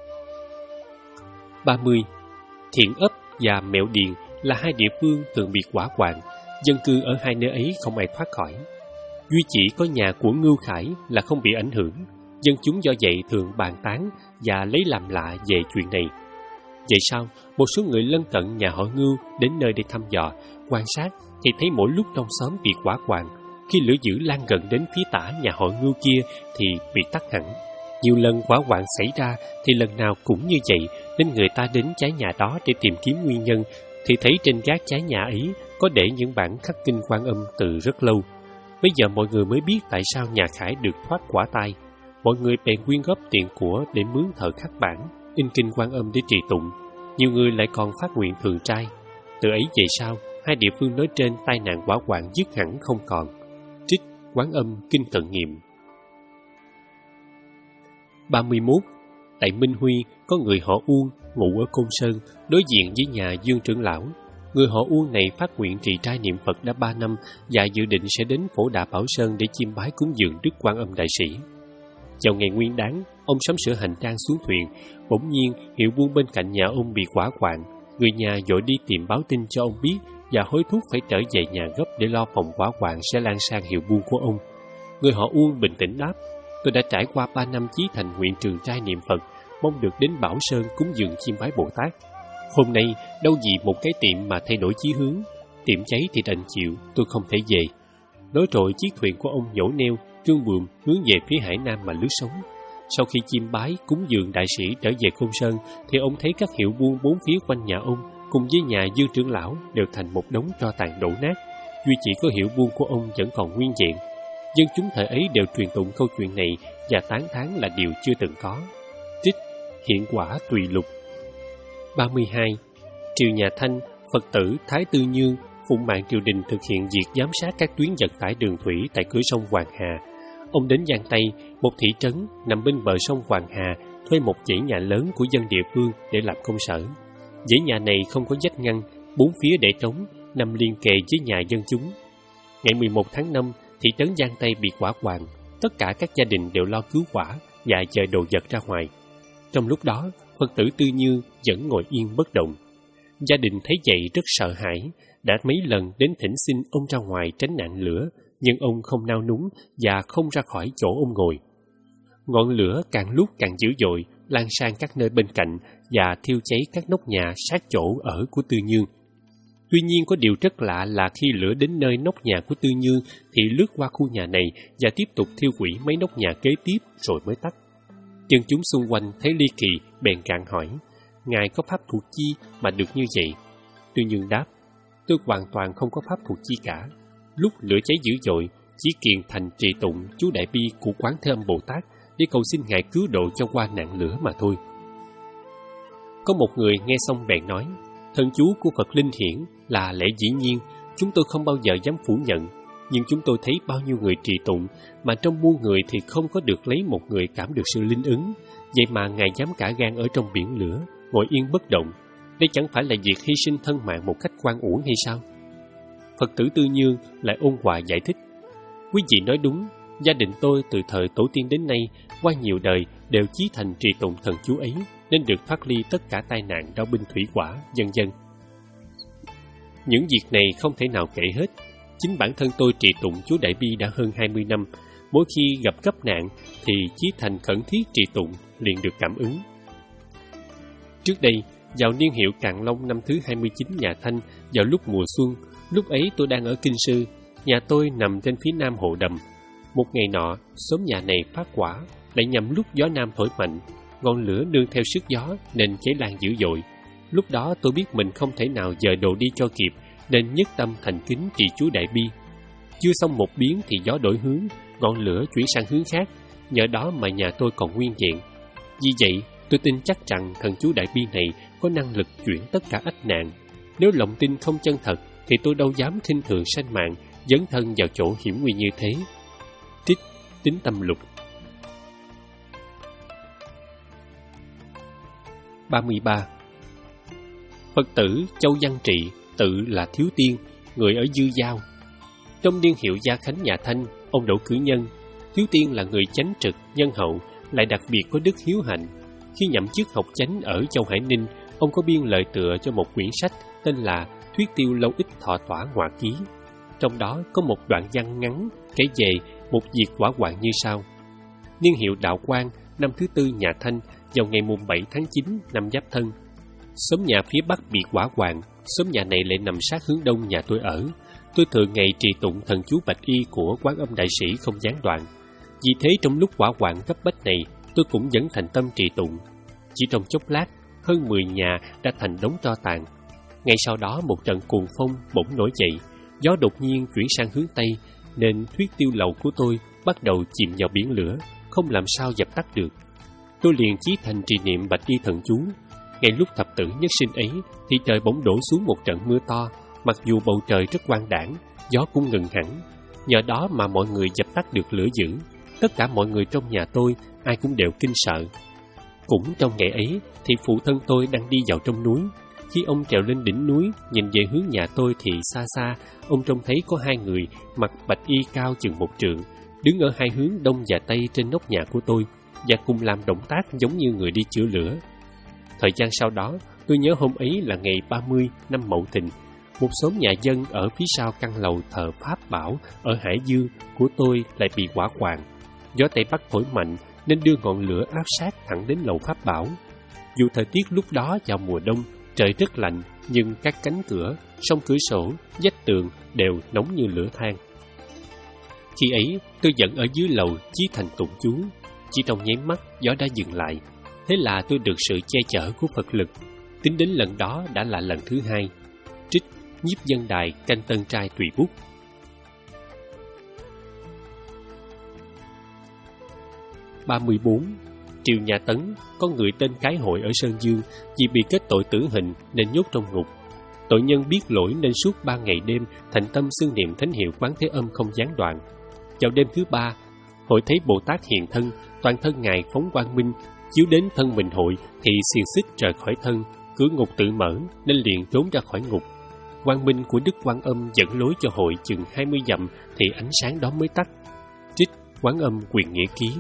ba mươi. Thiện Ấp và Mẹo Điền là hai địa phương thường bị hỏa hoạn, dân cư ở hai nơi ấy không ai thoát khỏi. Duy chỉ có nhà của Ngưu Khải là không bị ảnh hưởng. Dân chúng do vậy thường bàn tán và lấy làm lạ về chuyện này. Vậy sao, một số người lân cận nhà họ Ngưu đến nơi để thăm dò, quan sát thì thấy mỗi lúc trong xóm bị hỏa hoạn. Khi lửa dữ lan gần đến phía tả nhà họ Ngưu kia thì bị tắt hẳn. Nhiều lần hỏa hoạn xảy ra thì lần nào cũng như vậy, nên người ta đến trái nhà đó để tìm kiếm nguyên nhân thì thấy trên gác trái nhà ấy có để những bản khắc kinh Quan Âm từ rất lâu. Bây giờ mọi người mới biết tại sao nhà Khải được thoát quả tai. Mọi người bèn quyên góp tiền của để mướn thợ khắc bản, in kinh Quan Âm để trì tụng. Nhiều người lại còn phát nguyện thường trai. Từ ấy về sau, hai địa phương nói trên tai nạn hỏa hoạn dứt hẳn không còn. Trích Quán Âm Kinh Cận Nghiệm. ba mươi mốt. Tại Minh Huy có người họ Uông ngụ ở Côn Sơn, đối diện với nhà Dương trưởng lão. Người họ Uông này phát nguyện trì trai niệm Phật đã ba năm và dự định sẽ đến Phổ Đà Bảo Sơn để chiêm bái cúng dường Đức Quan Âm đại sĩ. Vào ngày Nguyên Đán, ông sắm sửa hành trang xuống thuyền. Bỗng nhiên, hiệu buôn bên cạnh nhà ông bị hỏa hoạn. Người nhà vội đi tìm báo tin cho ông biết và hối thúc phải trở về nhà gấp để lo phòng hỏa hoạn sẽ lan sang hiệu buôn của ông. Người họ Uông bình tĩnh đáp: "Tôi đã trải qua ba năm chí thành nguyện trường trai niệm Phật, mong được đến Bảo Sơn cúng dường chiêm bái Bồ Tát. Hôm nay đâu vì một cái tiệm mà thay đổi chí hướng, tiệm cháy thì đành chịu, tôi không thể về." Nói rồi chiếc thuyền của ông nhổ neo, trương buồm hướng về phía hải nam mà lướt sóng. Sau khi chiêm bái cúng dường đại sĩ trở về Côn Sơn thì ông thấy các hiệu buôn bốn phía quanh nhà ông cùng với nhà Dương trưởng lão đều thành một đống tro tàn đổ nát, duy chỉ có hiệu buôn của ông vẫn còn nguyên vẹn. Dân chúng thời ấy đều truyền tụng câu chuyện này và tán thán là điều chưa từng có. Trích Hiện Quả Tùy Lục. ba mươi hai. Triều nhà Thanh, Phật tử Thái Tư Nhương phụng mạng triều đình thực hiện việc giám sát các tuyến vận tải đường thủy tại cửa sông Hoàng Hà. Ông đến Giang Tây, một thị trấn nằm bên bờ sông Hoàng Hà, thuê một dãy nhà lớn của dân địa phương để làm công sở. Dãy nhà này không có vách ngăn, bốn phía để trống, nằm liền kề với nhà dân chúng. Ngày mười một tháng năm, thị trấn Giang Tây bị hỏa hoạn. Tất cả các gia đình đều lo cứu hỏa và dời đồ vật ra ngoài. Trong lúc đó, Phật tử Tư Như vẫn ngồi yên bất động. Gia đình thấy vậy rất sợ hãi, đã mấy lần đến thỉnh xin ông ra ngoài tránh nạn lửa, nhưng ông không nao núng và không ra khỏi chỗ ông ngồi. Ngọn lửa càng lúc càng dữ dội, lan sang các nơi bên cạnh và thiêu cháy các nóc nhà sát chỗ ở của Tư Như. Tuy nhiên có điều rất lạ là khi lửa đến nơi nóc nhà của Tư Như thì lướt qua khu nhà này và tiếp tục thiêu hủy mấy nóc nhà kế tiếp rồi mới tắt. Dân chúng xung quanh thấy ly kỳ bèn cạn hỏi: Ngài có pháp thuật chi mà được như vậy? Tư Như đáp: Tôi hoàn toàn không có pháp thuật chi cả. Lúc lửa cháy dữ dội, chỉ kiền thành trì tụng chú Đại Bi của Quán Thế Âm Bồ Tát để cầu xin Ngài cứu độ cho qua nạn lửa mà thôi. Có một người nghe xong bèn nói: Thần chú của Phật Linh Hiển là lẽ dĩ nhiên, chúng tôi không bao giờ dám phủ nhận. Nhưng chúng tôi thấy bao nhiêu người trì tụng, mà trong muôn người thì không có được lấy một người cảm được sự linh ứng. Vậy mà Ngài dám cả gan ở trong biển lửa, ngồi yên bất động. Đây chẳng phải là việc hy sinh thân mạng một cách oan uổng hay sao? Phật tử Tư Như lại ôn hòa giải thích: Quý vị nói đúng, gia đình tôi từ thời tổ tiên đến nay, qua nhiều đời đều chí thành trì tụng thần chú ấy, nên được thoát ly tất cả tai nạn đau binh thủy hỏa, vân vân. Những việc này không thể nào kể hết. Chính bản thân tôi trì tụng chú Đại Bi đã hơn hai mươi năm. Mỗi khi gặp cấp nạn thì chí thành khẩn thiết trì tụng liền được cảm ứng. Trước đây, vào niên hiệu Càn Long năm thứ hai mươi chín nhà Thanh, vào lúc mùa xuân, lúc ấy tôi đang ở Kinh Sư, nhà tôi nằm trên phía nam hồ Đầm. Một ngày nọ, xóm nhà này phát hỏa, lại nhằm lúc gió nam thổi mạnh, ngọn lửa nương theo sức gió nên cháy lan dữ dội. Lúc đó tôi biết mình không thể nào dời đồ đi cho kịp, nên nhất tâm thành kính trì chú Đại Bi. Chưa xong một biến thì gió đổi hướng, ngọn lửa chuyển sang hướng khác, nhờ đó mà nhà tôi còn nguyên vẹn. Vì vậy, tôi tin chắc rằng thần chú Đại Bi này có năng lực chuyển tất cả ách nạn. Nếu lòng tin không chân thật, thì tôi đâu dám khinh thường sanh mạng, dấn thân vào chỗ hiểm nguy như thế. Trích Tín Tâm Lục. ba mươi ba. Phật tử Châu Văn Trị tự là Thiếu Tiên, người ở Dư Giao. Trong niên hiệu Gia Khánh nhà Thanh, ông Đỗ Cử Nhân. Thiếu Tiên là người chánh trực, nhân hậu, lại đặc biệt có đức hiếu hạnh. Khi nhậm chức học chánh ở Châu Hải Ninh, ông có biên lời tựa cho một quyển sách tên là Thuyết Tiêu Lâu Ích Thọ Tỏa Họa Ký. Trong đó có một đoạn văn ngắn kể về một việc hỏa hoạn như sau: Niên hiệu Đạo Quang, năm thứ tư nhà Thanh, vào ngày mùng bảy tháng chín năm Giáp Thân. Xóm nhà phía bắc bị hỏa hoạn, xóm nhà này lại nằm sát hướng đông nhà tôi ở. Tôi thường ngày trì tụng thần chú Bạch Y của Quán Âm Đại Sĩ không gián đoạn. Vì thế trong lúc hỏa hoạn cấp bách này, tôi cũng vẫn thành tâm trì tụng. Chỉ trong chốc lát, hơn mười nhà đã thành đống tro tàn. Ngay sau đó một trận cuồng phong bỗng nổi dậy, gió đột nhiên chuyển sang hướng tây, nên thuyết tiêu lầu của tôi bắt đầu chìm vào biển lửa, không làm sao dập tắt được. Tôi liền chí thành trì niệm Bạch Y thần chú. Ngay lúc thập tử nhất sinh ấy thì trời bỗng đổ xuống một trận mưa to. Mặc dù bầu trời rất quang đãng, gió cũng ngừng hẳn. Nhờ đó mà mọi người dập tắt được lửa dữ. Tất cả mọi người trong nhà tôi ai cũng đều kinh sợ. Cũng trong ngày ấy thì phụ thân tôi đang đi vào trong núi. Khi ông trèo lên đỉnh núi, nhìn về hướng nhà tôi thì xa xa ông trông thấy có hai người mặc bạch y cao chừng một trượng, đứng ở hai hướng đông và tây trên nóc nhà của tôi, và cùng làm động tác giống như người đi chữa lửa. Thời gian sau đó, tôi nhớ hôm ấy là ngày ba mươi năm Mậu Thìn. Một xóm nhà dân ở phía sau căn lầu thờ Pháp Bảo ở Hải Dương của tôi lại bị hỏa hoạn. Gió Tây Bắc thổi mạnh nên đưa ngọn lửa áp sát thẳng đến lầu Pháp Bảo. Dù thời tiết lúc đó vào mùa đông, trời rất lạnh, nhưng các cánh cửa, song cửa sổ, vách tường đều nóng như lửa than. Khi ấy, tôi vẫn ở dưới lầu chí thành tụng chú. Chỉ trong nháy mắt, gió đã dừng lại. Thế là tôi được sự che chở của Phật lực. Tính đến lần đó đã là lần thứ hai. Trích Nhiếp Dân Đài Canh Tân Trai Tùy Bút. ba mươi bốn. Triều nhà Tấn, có người tên Cái Hội ở Sơn Dương, vì bị kết tội tử hình nên nhốt trong ngục. Tội nhân biết lỗi nên suốt ba ngày đêm thành tâm xưng niệm thánh hiệu Quán Thế Âm không gián đoạn. Vào đêm thứ ba, Hội thấy Bồ Tát hiện thân, toàn thân ngài phóng quang minh, chiếu đến thân mình Hội thì xiềng xích rời khỏi thân, cửa ngục tự mở nên liền trốn ra khỏi ngục. quang minh của Đức Quan Âm dẫn lối cho hội chừng hai mươi dặm thì ánh sáng đó mới tắt. Trích Quán Âm Quyền Nghĩa Ký.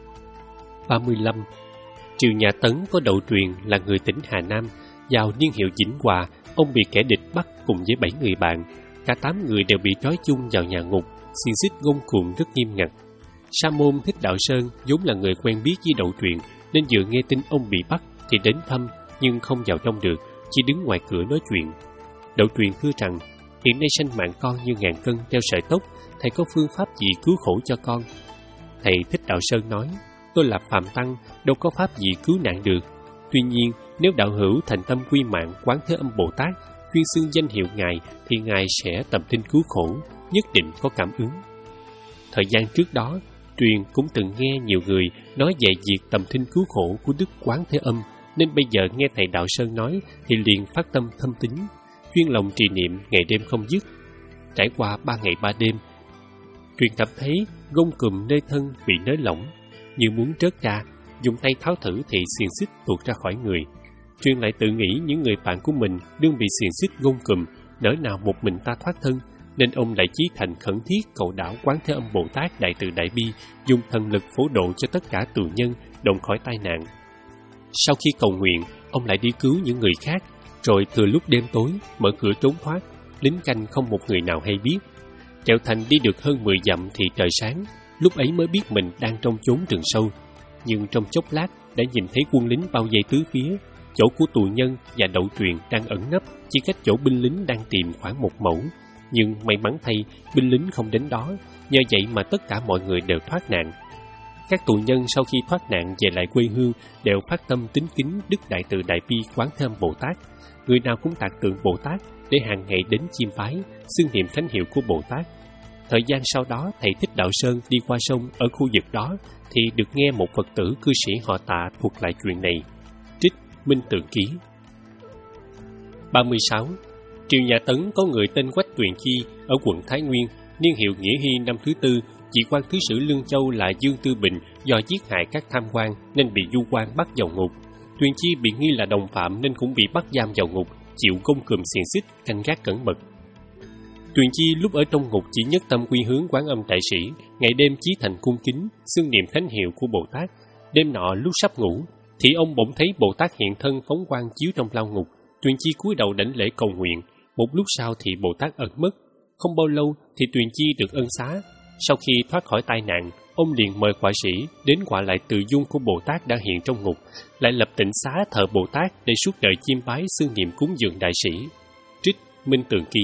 ba mươi lăm. Triều nhà Tấn có Đậu Truyền là người tỉnh Hà Nam, vào niên hiệu Vĩnh Hòa, ông bị kẻ địch bắt cùng với bảy người bạn. Cả tám người đều bị trói chung vào nhà ngục, xiềng xích gông cuồng rất nghiêm ngặt. Sa môn Thích Đạo Sơn vốn là người quen biết với Đậu Truyền, nên vừa nghe tin ông bị bắt thì đến thăm, nhưng không vào trong được, chỉ đứng ngoài cửa nói chuyện. Đậu Truyền thưa rằng, hiện nay sanh mạng con như ngàn cân treo sợi tóc, thầy có phương pháp gì cứu khổ cho con? Thầy Thích Đạo Sơn nói, tôi là phàm tăng, đâu có pháp gì cứu nạn được. Tuy nhiên, nếu đạo hữu thành tâm quy mạng Quán Thế Âm Bồ Tát, chuyên xưng danh hiệu Ngài, thì Ngài sẽ tầm thinh cứu khổ, nhất định có cảm ứng. Thời gian trước đó, Truyền cũng từng nghe nhiều người nói về việc tầm thinh cứu khổ của Đức Quán Thế Âm, nên bây giờ nghe thầy Đạo Sơn nói thì liền phát tâm thâm tín, chuyên lòng trì niệm ngày đêm không dứt. Trải qua ba ngày ba đêm, Truyền cảm thấy gông cùm nơi thân bị nới lỏng, như muốn trớt ra, dùng tay tháo thử thì xiềng xích tuột ra khỏi người. Truyền lại tự nghĩ những người bạn của mình đương bị xiềng xích gông cùm, nỡ nào một mình ta thoát thân, nên ông lại chí thành khẩn thiết cầu đảo Quán Thế Âm Bồ Tát đại từ đại bi, dùng thần lực phổ độ cho tất cả tù nhân đồng khỏi tai nạn. Sau khi cầu nguyện, ông lại đi cứu những người khác, rồi thừa lúc đêm tối mở cửa trốn thoát, lính canh không một người nào hay biết. Trèo thành đi được hơn mười dặm thì trời sáng, lúc ấy mới biết mình đang trong chốn rừng sâu. Nhưng trong chốc lát đã nhìn thấy quân lính bao vây tứ phía, chỗ của tù nhân và Đậu Truyền đang ẩn nấp chỉ cách chỗ binh lính đang tìm khoảng một mẫu. Nhưng may mắn thay, binh lính không đến đó, nhờ vậy mà tất cả mọi người đều thoát nạn. Các tù nhân sau khi thoát nạn về lại quê hương đều phát tâm tín kính Đức Đại Từ Đại Bi Quán Thế Âm Bồ Tát. Người nào cũng tạc tượng Bồ Tát để hàng ngày đến chiêm bái, xưng niệm thánh hiệu của Bồ Tát. Thời gian sau đó, thầy Thích Đạo Sơn đi qua sông ở khu vực đó thì được nghe một Phật tử cư sĩ họ Tạ thuật lại chuyện này. Trích Minh Tường Ký. ba mươi sáu. Triều nhà Tấn có người tên Quách Tuyền Chi ở quận Thái Nguyên, niên hiệu Nghĩa Hy năm thứ tư, vị quan thứ sử Lương Châu là Dương Tư Bình do giết hại các tham quan nên bị du quan bắt vào ngục. Tuyền Chi bị nghi là đồng phạm nên cũng bị bắt giam vào ngục, chịu gông cùm xiềng xích, canh gác cẩn mật. Tuyền Chi lúc ở trong ngục chỉ nhất tâm quy hướng Quán Âm Đại Sĩ, ngày đêm chí thành cung kính, xưng niệm thánh hiệu của Bồ Tát. Đêm nọ lúc sắp ngủ, thì ông bỗng thấy Bồ Tát hiện thân phóng quang chiếu trong lao ngục. Tuyền Chi cúi đầu đảnh lễ cầu nguyện. Một lúc sau thì Bồ Tát ẩn mất. Không bao lâu thì Tuyền Chi được ân xá. Sau khi thoát khỏi tai nạn, ông liền mời họa sĩ đến họa lại tự dung của Bồ Tát đã hiện trong ngục, lại lập tịnh xá thờ Bồ Tát để suốt đời chiêm bái xưng niệm cúng dường đại sĩ. Trích Minh Tường Ký.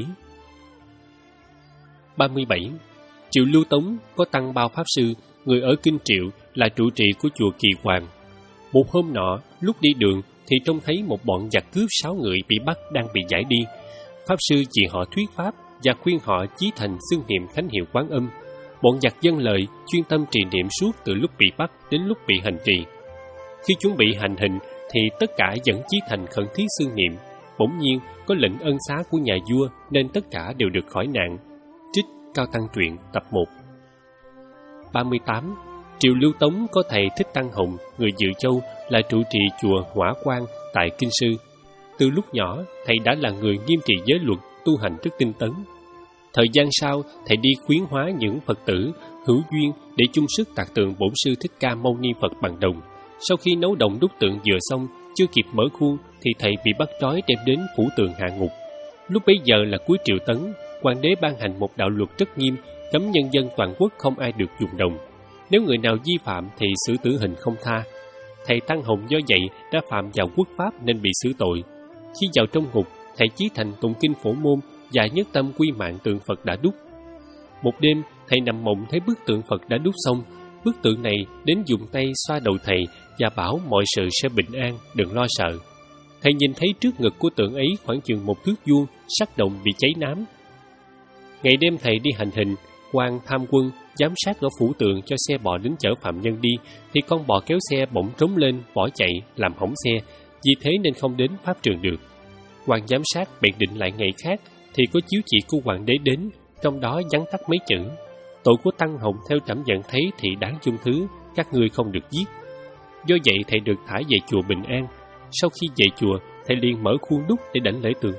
ba mươi bảy. Triệu Lưu Tống có tăng Bao Pháp Sư, người ở Kinh Triệu, là trụ trì của chùa Kỳ Hoàng. Một hôm nọ, lúc đi đường thì trông thấy một bọn giặc cướp sáu người bị bắt đang bị giải đi. Pháp Sư chỉ họ thuyết pháp và khuyên họ chí thành xưng niệm thánh hiệu Quán Âm. Bọn giặc dâng lời, chuyên tâm trì niệm suốt từ lúc bị bắt đến lúc bị hành trì. Khi chuẩn bị hành hình thì tất cả vẫn chí thành khẩn thiết xưng niệm. Bỗng nhiên có lệnh ân xá của nhà vua nên tất cả đều được khỏi nạn. Trích Cao Tăng Truyện tập một. ba mươi tám. Triệu Lưu Tống có thầy Thích Tăng Hồng, người Dự Châu, là trụ trì chùa Hỏa Quang tại Kinh Sư. Từ lúc nhỏ, thầy đã là người nghiêm trì giới luật, tu hành rất tinh tấn. Thời gian sau, thầy đi khuyến hóa những Phật tử hữu duyên để chung sức tạc tượng Bổn Sư Thích Ca Mâu Ni Phật bằng đồng. Sau khi nấu đồng đúc tượng vừa xong, chưa kịp mở khuôn thì thầy bị bắt trói đem đến phủ tường hạ ngục. Lúc bấy giờ là cuối Triệu Tấn, Hoàng đế ban hành một đạo luật rất nghiêm, cấm nhân dân toàn quốc không ai được dùng đồng. Nếu người nào vi phạm thì xử tử hình không tha. Thầy Tăng Hồng do vậy đã phạm vào quốc pháp nên bị xử tội. Khi vào trong ngục, thầy chí thành tụng kinh Phổ Môn và nhất tâm quy mạng tượng Phật đã đúc. Một đêm, thầy nằm mộng thấy bức tượng Phật đã đúc xong. Bức tượng này đến dùng tay xoa đầu thầy và bảo mọi sự sẽ bình an, đừng lo sợ. Thầy nhìn thấy trước ngực của tượng ấy khoảng chừng một thước vuông, sắc đồng bị cháy nám. Ngày đêm thầy đi hành hình, quan tham quân giám sát ở phủ tượng cho xe bò đến chở phạm nhân đi, thì con bò kéo xe bỗng trống lên bỏ chạy làm hỏng xe, vì thế nên không đến pháp trường được. Quan giám sát bèn định lại ngày khác, thì có chiếu chỉ của hoàng đế đến, trong đó vắn tắt mấy chữ: tội của Tăng Hồng theo trẫm nhận thấy thì đáng chung thứ, các ngươi không được giết. Do vậy thầy được thả về chùa bình an. Sau khi về chùa, thầy liền mở khuôn đúc để đảnh lễ tượng Phật.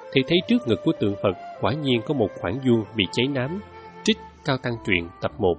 thì thấy trước ngực của tượng Phật quả nhiên có một khoảng vuông bị cháy nám. Trích Cao Tăng Truyện tập một.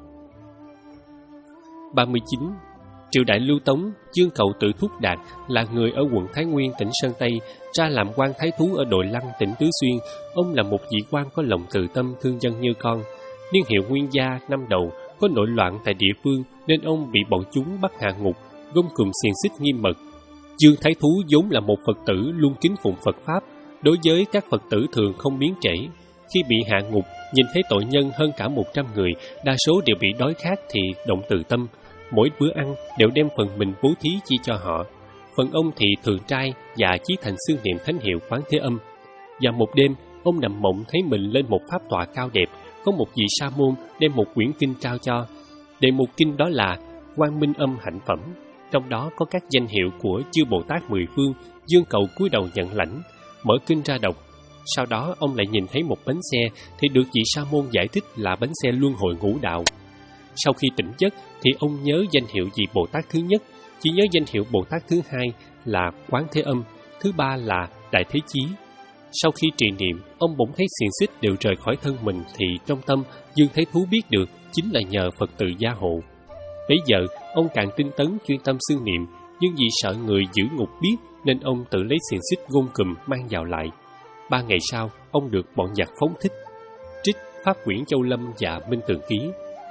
ba mươi chín. Triều đại Lưu Tống, Dương Cầu Tự Thúc Đạt là người ở quận Thái Nguyên, tỉnh Sơn Tây, ra làm quan thái thú ở Đội Lăng, tỉnh Tứ Xuyên. Ông là một vị quan có lòng từ tâm, thương dân như con. Niên hiệu Nguyên Gia năm đầu, có nội loạn tại địa phương nên ông bị bọn chúng bắt hạ ngục, gông cùm xiềng xích nghiêm mật. Dương Thái Thú vốn là một Phật tử luôn kính phụng Phật Pháp, đối với các Phật tử thường không biếng trễ. Khi bị hạ ngục, nhìn thấy tội nhân hơn cả một trăm người, đa số đều bị đói khát thì động từ tâm. Mỗi bữa ăn đều đem phần mình bố thí chi cho họ. Phần ông thì thường trai và chí thành xương niệm thánh hiệu Quán Thế Âm. Và một đêm, ông nằm mộng thấy mình lên một pháp tọa cao đẹp, có một vị sa môn đem một quyển kinh trao cho. Đề mục kinh đó là Quang Minh Âm Hạnh Phẩm, trong đó có các danh hiệu của chư Bồ Tát mười phương. Dương Cầu cúi đầu nhận lãnh, mở kinh ra đọc. Sau đó ông lại nhìn thấy một bánh xe thì được vị sa môn giải thích là bánh xe luân hồi ngũ đạo. Sau khi tỉnh giấc thì ông nhớ danh hiệu vị Bồ Tát thứ nhất, chỉ nhớ danh hiệu Bồ Tát thứ hai là Quán Thế Âm, thứ ba là Đại Thế Chí. Sau khi trì niệm, ông bỗng thấy xiềng xích đều rời khỏi thân mình thì trong tâm Dương Thái Thú biết được chính là nhờ Phật tự gia hộ. Bấy giờ ông càng tinh tấn chuyên tâm xương niệm, nhưng vì sợ người giữ ngục biết nên ông tự lấy xiềng xích gông cùm mang vào lại. Ba ngày sau, ông được bọn giặc phóng thích. Trích Pháp Quyển Châu Lâm và Minh Tường Ký.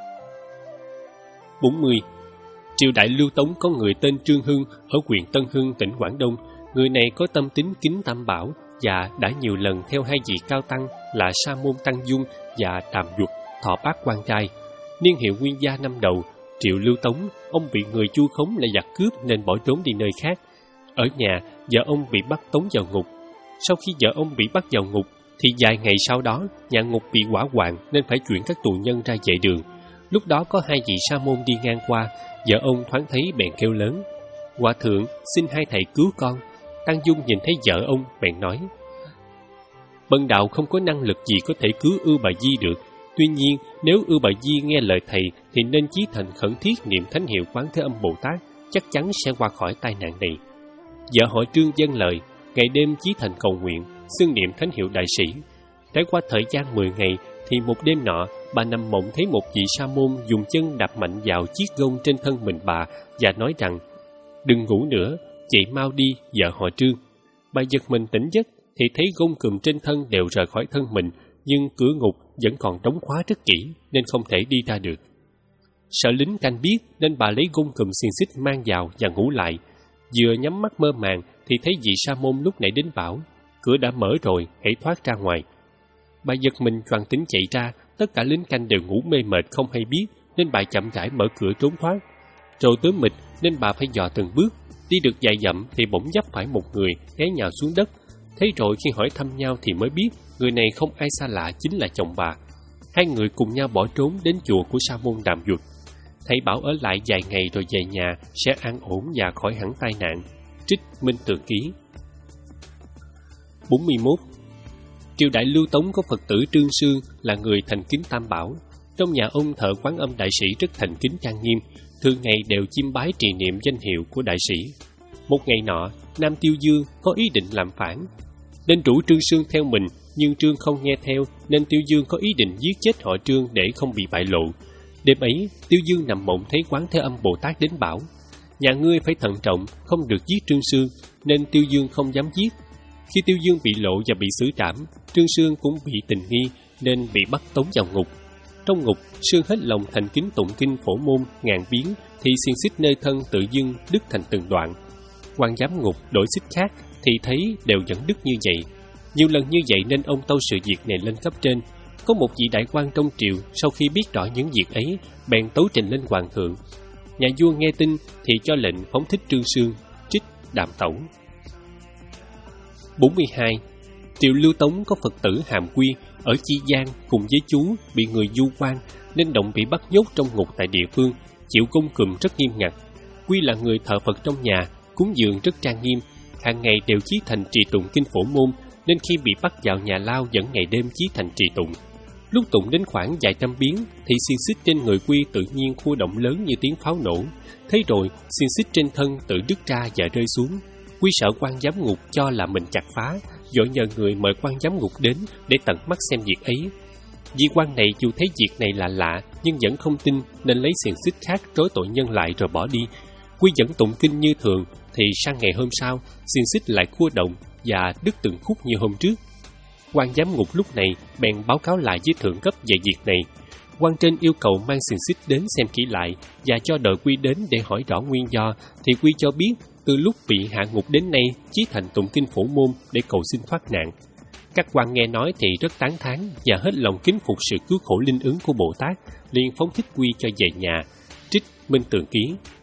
bốn mươi. Triều đại Lưu Tống có người tên Trương Hưng ở huyện Tân Hưng, tỉnh Quảng Đông. Người này có tâm tín kính Tam Bảo và đã nhiều lần theo hai vị cao tăng là Sa Môn Tăng Dung và Đàm Duật thọ bát quan trai. Niên hiệu Nguyên Gia năm đầu, Triệu Lưu Tống, ông bị người Chu khống là giặc cướp nên bỏ trốn đi nơi khác. Ở nhà, vợ ông bị bắt tống vào ngục. Sau khi vợ ông bị bắt vào ngục, thì vài ngày sau đó, nhà ngục bị hỏa hoạn nên phải chuyển các tù nhân ra vệ đường. Lúc đó có hai vị sa môn đi ngang qua, vợ ông thoáng thấy bèn kêu lớn: "Hòa thượng, xin hai thầy cứu con." Tăng Dung nhìn thấy vợ ông bèn nói: "Bần đạo không có năng lực gì có thể cứu Ưu Bà Di được. Tuy nhiên, nếu Ưu Bà Di nghe lời thầy thì nên chí thành khẩn thiết niệm thánh hiệu Quán Thế Âm Bồ Tát, chắc chắn sẽ qua khỏi tai nạn này." Vợ họ Trương dâng lời, ngày đêm chí thành cầu nguyện, xưng niệm thánh hiệu đại sĩ. Trải qua thời gian mười ngày thì một đêm nọ, bà nằm mộng thấy một vị sa môn dùng chân đạp mạnh vào chiếc gông trên thân mình bà và nói rằng: "Đừng ngủ nữa, chị mau đi, vợ họ Trương." Bà giật mình tỉnh giấc thì thấy gông cùm trên thân đều rời khỏi thân mình, nhưng cửa ngục vẫn còn đóng khóa rất kỹ nên không thể đi ra được. Sợ lính canh biết nên bà lấy gông cùm xiềng xích mang vào và ngủ lại. Vừa nhắm mắt mơ màng thì thấy vị sa môn lúc nãy đến bảo: "Cửa đã mở rồi, hãy thoát ra ngoài." Bà giật mình choàng tỉnh chạy ra, tất cả lính canh đều ngủ mê mệt không hay biết nên bà chậm rãi mở cửa trốn thoát. Rồi tối mịt nên bà phải dò từng bước, đi được vài dặm thì bỗng vấp phải một người té nhào xuống đất. Thế rồi khi hỏi thăm nhau thì mới biết người này không ai xa lạ chính là chồng bà. Hai người cùng nhau bỏ trốn đến chùa của sa môn Đàm Duật. Thầy bảo ở lại vài ngày rồi về nhà sẽ an ổn và khỏi hẳn tai nạn. Trích Minh Tường Ký. bốn mươi mốt. Triều đại Lưu Tống có Phật tử Trương Sương là người thành kính Tam Bảo. Trong nhà ông thờ Quán Âm đại sĩ rất thành kính trang nghiêm, thường ngày đều chiêm bái trì niệm danh hiệu của đại sĩ. Một ngày nọ, Nam Tiêu Dương có ý định làm phản, nên rủ Trương Sương theo mình, nhưng Trương không nghe theo nên Tiêu Dương có ý định giết chết họ Trương để không bị bại lộ. Đêm ấy, Tiêu Dương nằm mộng thấy Quán Thế Âm Bồ Tát đến bảo: "Nhà ngươi phải thận trọng, không được giết Trương Sương", nên Tiêu Dương không dám giết. Khi Tiêu Dương bị lộ và bị xử trảm, Trương Sương cũng bị tình nghi nên bị bắt tống vào ngục. Trong ngục, Sương hết lòng thành kính tụng kinh Phổ Môn ngàn biến thì xiềng xích nơi thân tự dưng đứt thành từng đoạn. Quan giám ngục đổi xích khác thì thấy đều vẫn đứt như vậy. Nhiều lần như vậy nên ông tâu sự việc này lên cấp trên. Có một vị đại quan trong triều sau khi biết rõ những việc ấy bèn tấu trình lên hoàng thượng. Nhà vua nghe tin thì cho lệnh phóng thích Trương Sương. Trích Đàm Tẩu. bốn mươi hai. Triều Lưu Tống có Phật tử Hàm Quy ở Chi Giang cùng với chú bị người du quan nên động bị bắt nhốt trong ngục tại địa phương, chịu công cùm rất nghiêm ngặt. Quy là người thờ Phật trong nhà, cúng dường rất trang nghiêm, hàng ngày đều chí thành trì tụng kinh Phổ Môn, nên khi bị bắt vào nhà lao vẫn ngày đêm chí thành trì tụng. Lúc tụng đến khoảng vài trăm biến thì xiềng xích trên người Quy tự nhiên khu động lớn như tiếng pháo nổ. Thế rồi xiềng xích trên thân tự đứt ra và rơi xuống. Quy sợ quan giám ngục cho là mình chặt phá, vội nhờ người mời quan giám ngục đến để tận mắt xem việc ấy. Vị quan này dù thấy việc này là lạ nhưng vẫn không tin, nên lấy xiềng xích khác trói tội nhân lại rồi bỏ đi. Quy vẫn tụng kinh như thường, thì sang ngày hôm sau, xiềng xích lại cua động và đứt từng khúc như hôm trước. Quan giám ngục lúc này bèn báo cáo lại với thượng cấp về việc này. Quan trên yêu cầu mang xiềng xích đến xem kỹ lại và cho đợi Quy đến để hỏi rõ nguyên do, thì Quy cho biết từ lúc bị hạ ngục đến nay, Chí Thành tụng kinh Phổ Môn để cầu xin thoát nạn. Các quan nghe nói thì rất tán thán và hết lòng kính phục sự cứu khổ linh ứng của Bồ Tát, liền phóng thích Quy cho về nhà. Trích Minh Tường Ký.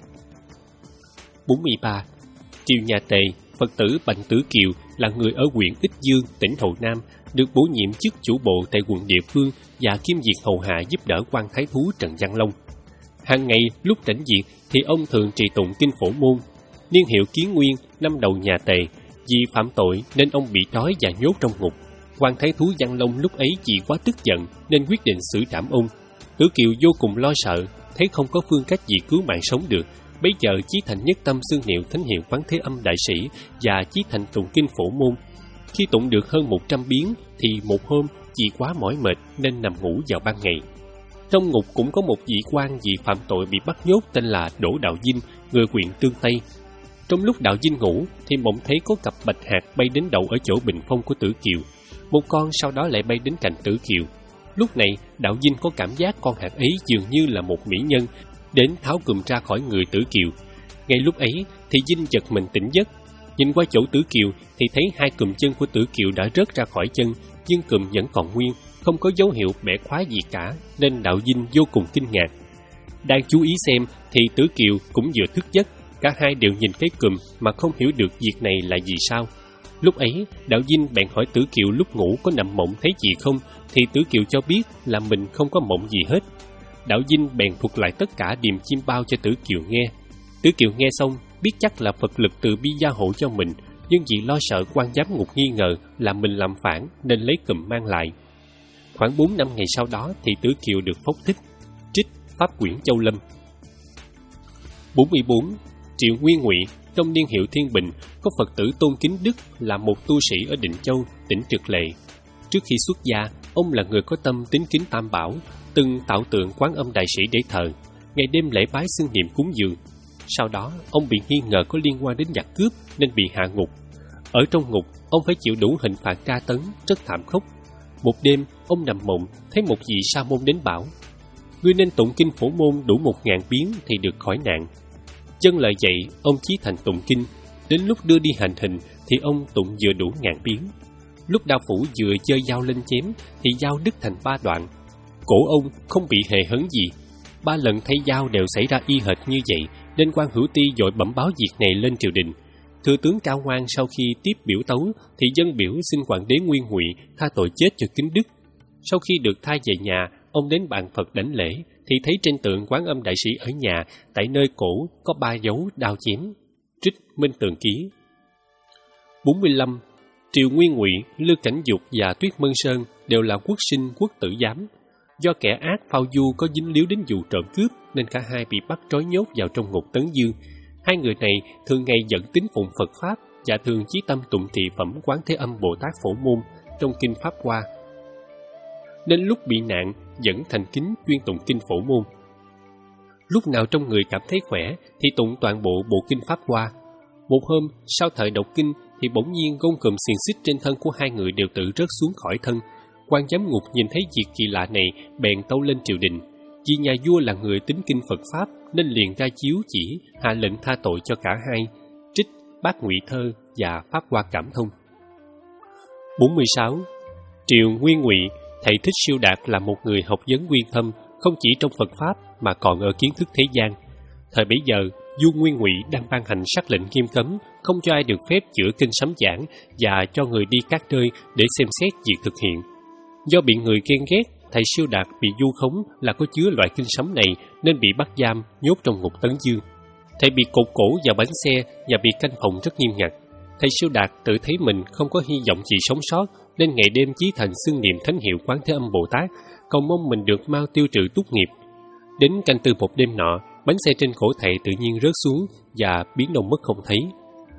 bốn mươi ba. Triều nhà Tề, Phật tử Bành Tử Kiều là người ở huyện Ích Dương, tỉnh Hồ Nam, được bổ nhiệm chức chủ bộ tại quận địa phương và kiêm việc hầu hạ giúp đỡ quan thái thú Trần Văn Long. Hàng ngày lúc rảnh việc thì ông thường trì tụng kinh Phổ Môn. Niên hiệu Kiến Nguyên, năm đầu nhà Tề, vì phạm tội nên ông bị trói và nhốt trong ngục. Quan thái thú Văn Long lúc ấy vì quá tức giận nên quyết định xử trảm ông. Tử Kiều vô cùng lo sợ, thấy không có phương cách gì cứu mạng sống được. Bấy giờ Chí Thành nhất tâm xưng niệm thánh hiệu Quán Thế Âm Đại Sĩ và Chí Thành tụng kinh Phổ Môn. Khi tụng được hơn một trăm biến thì một hôm vì quá mỏi mệt nên nằm ngủ vào ban ngày. Trong ngục cũng có một vị quan vì phạm tội bị bắt nhốt tên là Đỗ Đạo Vinh, người huyện Tương Tây. Trong lúc Đạo Vinh ngủ thì mộng thấy có cặp bạch hạc bay đến đậu ở chỗ bình phong của Tử Kiều. Một con sau đó lại bay đến cạnh Tử Kiều. Lúc này Đạo Vinh có cảm giác con hạc ấy dường như là một mỹ nhân, đến tháo cùm ra khỏi người Tử Kiều. Ngay lúc ấy thì Vinh giật mình tỉnh giấc, nhìn qua chỗ Tử Kiều thì thấy hai cùm chân của Tử Kiều đã rớt ra khỏi chân, nhưng cùm vẫn còn nguyên, không có dấu hiệu bẻ khóa gì cả, nên Đạo Vinh vô cùng kinh ngạc. Đang chú ý xem thì Tử Kiều cũng vừa thức giấc, cả hai đều nhìn cái cùm mà không hiểu được việc này là gì sao. Lúc ấy Đạo Vinh bèn hỏi Tử Kiều lúc ngủ có nằm mộng thấy gì không, thì Tử Kiều cho biết là mình không có mộng gì hết. Đạo Vinh bèn thuật lại tất cả điềm chim bao cho Tử Kiều nghe. Tử Kiều nghe xong biết chắc là Phật lực từ bi gia hộ cho mình, nhưng vì lo sợ quan giám ngục nghi ngờ là mình làm phản nên lấy cùm mang lại. Khoảng bốn năm ngày sau đó thì Tử Kiều được phóng thích. Trích Pháp Quyển Châu Lâm. bốn mươi bốn. Triệu Nguyên Ngụy, trong niên hiệu Thiên Bình, có Phật tử Tôn Kính Đức là một tu sĩ ở Định Châu, tỉnh Trực Lệ. Trước khi xuất gia, ông là người có tâm tín kính Tam Bảo, từng tạo tượng Quán Âm Đại Sĩ để thờ, ngày đêm lễ bái xưng niệm cúng dường. Sau đó, ông bị nghi ngờ có liên quan đến giặc cướp nên bị hạ ngục. Ở trong ngục, ông phải chịu đủ hình phạt tra tấn, rất thảm khốc. Một đêm, ông nằm mộng, thấy một vị sa môn đến bảo: "Ngươi nên tụng kinh Phổ Môn đủ một ngàn biến thì được khỏi nạn." Dân lời dạy, ông Chí Thành tụng kinh. Đến lúc đưa đi hành hình thì ông tụng vừa đủ ngàn biến. Lúc đao phủ vừa giơ dao lên chém thì dao đứt thành ba đoạn. Cổ ông không bị hề hấn gì. Ba lần thay dao đều xảy ra y hệt như vậy, nên quan Hữu Ti vội bẩm báo việc này lên triều đình. Thừa tướng Cao Ngoan sau khi tiếp biểu tấu thì dân biểu xin hoàng đế Nguyên Ngụy tha tội chết cho Kính Đức. Sau khi được tha về nhà, ông đến bàn Phật đảnh lễ thì thấy trên tượng Quán Âm Đại Sĩ ở nhà, tại nơi cổ có ba dấu đao chém. Trích Minh Tường Ký. bốn mươi lăm. Triều Nguyên Ngụy, Lư Cảnh Dục và Tuyết Mân Sơn đều là quốc sinh quốc tử giám. Do kẻ ác Phao Du có dính líu đến vụ trộm cướp nên cả hai bị bắt trói nhốt vào trong ngục Tấn Dương. Hai người này thường ngày dẫn tín phụng Phật Pháp và thường chí tâm tụng thị phẩm Quán Thế Âm Bồ Tát Phổ Môn trong kinh Pháp Hoa, nên lúc bị nạn vẫn thành kính chuyên tụng kinh Phổ Môn. Lúc nào trong người cảm thấy khỏe thì tụng toàn bộ bộ kinh Pháp Hoa. Một hôm sau thời đọc kinh thì bỗng nhiên gông cùm xiềng xích trên thân của hai người đều tự rớt xuống khỏi thân. Quan giám ngục nhìn thấy việc kỳ lạ này bèn tâu lên triều đình. Vì nhà vua là người tín kinh Phật Pháp nên liền ra chiếu chỉ hạ lệnh tha tội cho cả hai. Trích Bát Ngụy Thơ và Pháp Hoa Cảm Thông. bốn mươi sáu. Triều Nguyên Ngụy, thầy Thích Siêu Đạt là một người học vấn uyên thâm, không chỉ trong Phật Pháp mà còn ở kiến thức thế gian. Thời bấy giờ, vua Nguyên Ngụy đang ban hành sắc lệnh nghiêm cấm, không cho ai được phép chữa kinh sấm giảng và cho người đi các nơi để xem xét việc thực hiện. Do bị người ghen ghét, thầy Siêu Đạt bị vu khống là có chứa loại kinh sấm này nên bị bắt giam, nhốt trong ngục Tấn Dương. Thầy bị cột cổ vào bánh xe và bị canh phòng rất nghiêm ngặt. Thầy Siêu Đạt tự thấy mình không có hy vọng gì sống sót nên ngày đêm chí thành xưng niệm thánh hiệu Quán Thế Âm Bồ Tát, cầu mong mình được mau tiêu trừ túc nghiệp. Đến canh tư một đêm nọ, bánh xe trên cổ thầy tự nhiên rớt xuống và biến đâu mất không thấy.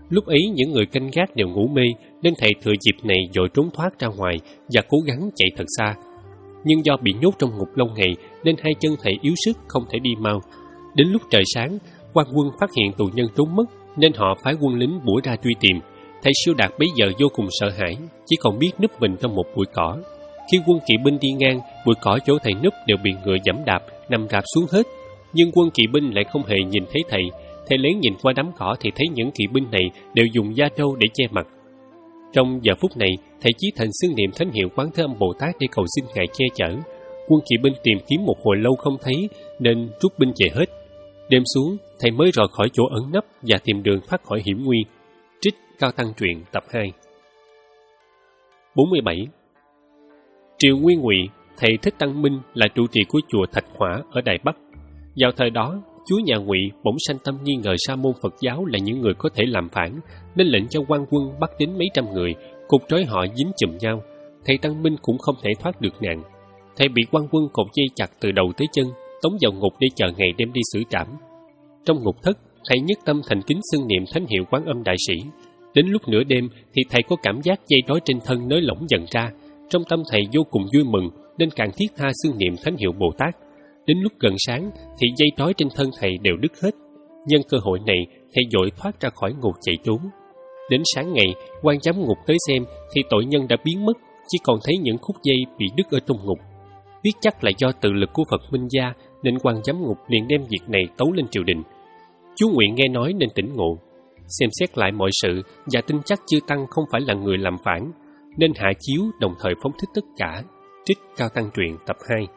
Lúc ấy những người canh gác đều ngủ mê, nên thầy thừa dịp này vội trốn thoát ra ngoài và cố gắng chạy thật xa. Nhưng do bị nhốt trong ngục lâu ngày nên hai chân thầy yếu sức không thể đi mau. Đến lúc trời sáng, quan quân phát hiện tù nhân trốn mất nên họ phái quân lính bủa ra truy tìm. Thầy Siêu Đạt bấy giờ vô cùng sợ hãi, chỉ còn biết núp mình trong một bụi cỏ. Khi quân kỵ binh đi ngang, bụi cỏ chỗ thầy núp đều bị ngựa giẫm đạp, nằm rạp xuống hết. Nhưng quân kỵ binh lại không hề nhìn thấy thầy. Thầy lén nhìn qua đám cỏ thì thấy những kỵ binh này đều dùng da trâu để che mặt. Trong giờ phút này, thầy chí thành xưng niệm thánh hiệu Quán Thế Âm Bồ Tát để cầu xin Ngài che chở. Quân kỵ binh tìm kiếm một hồi lâu không thấy nên rút binh về hết. Đêm xuống, thầy mới rời khỏi chỗ ẩn nấp và tìm đường thoát khỏi hiểm nguy. Trích Cao Tăng Truyện tập hai. bốn mươi bảy. Triều Nguyên Ngụy, thầy Thích Tăng Minh là trụ trì của chùa Thạch Hỏa ở Đài Bắc. Vào thời đó, chúa nhà Ngụy bỗng sanh tâm nghi ngờ sa môn Phật giáo là những người có thể làm phản, nên lệnh cho quan quân bắt đến mấy trăm người, cột trói họ dính chùm nhau. Thầy Tăng Minh cũng không thể thoát được nạn. Thầy bị quan quân cột dây chặt từ đầu tới chân, tống vào ngục để chờ ngày đem đi xử trảm. Trong ngục thất, thầy nhất tâm thành kính xưng niệm thánh hiệu Quán Âm Đại Sĩ. Đến lúc nửa đêm thì thầy có cảm giác dây trói trên thân nới lỏng dần ra. Trong tâm thầy vô cùng vui mừng nên càng thiết tha xưng niệm thánh hiệu Bồ Tát. Đến lúc gần sáng thì dây trói trên thân thầy đều đứt hết. Nhân cơ hội này, thầy vội thoát ra khỏi ngục chạy trốn. Đến sáng ngày, quan giám ngục tới xem thì tội nhân đã biến mất, chỉ còn thấy những khúc dây bị đứt ở trong ngục. Biết chắc là do tự lực của Phật Minh Gia nên quan giám ngục liền đem việc này tấu lên triều đình. Chúa Nguyện nghe nói nên tỉnh ngộ, xem xét lại mọi sự và tin chắc chư Tăng không phải là người làm phản, nên hạ chiếu đồng thời phóng thích tất cả. Trích Cao Tăng Truyện tập hai.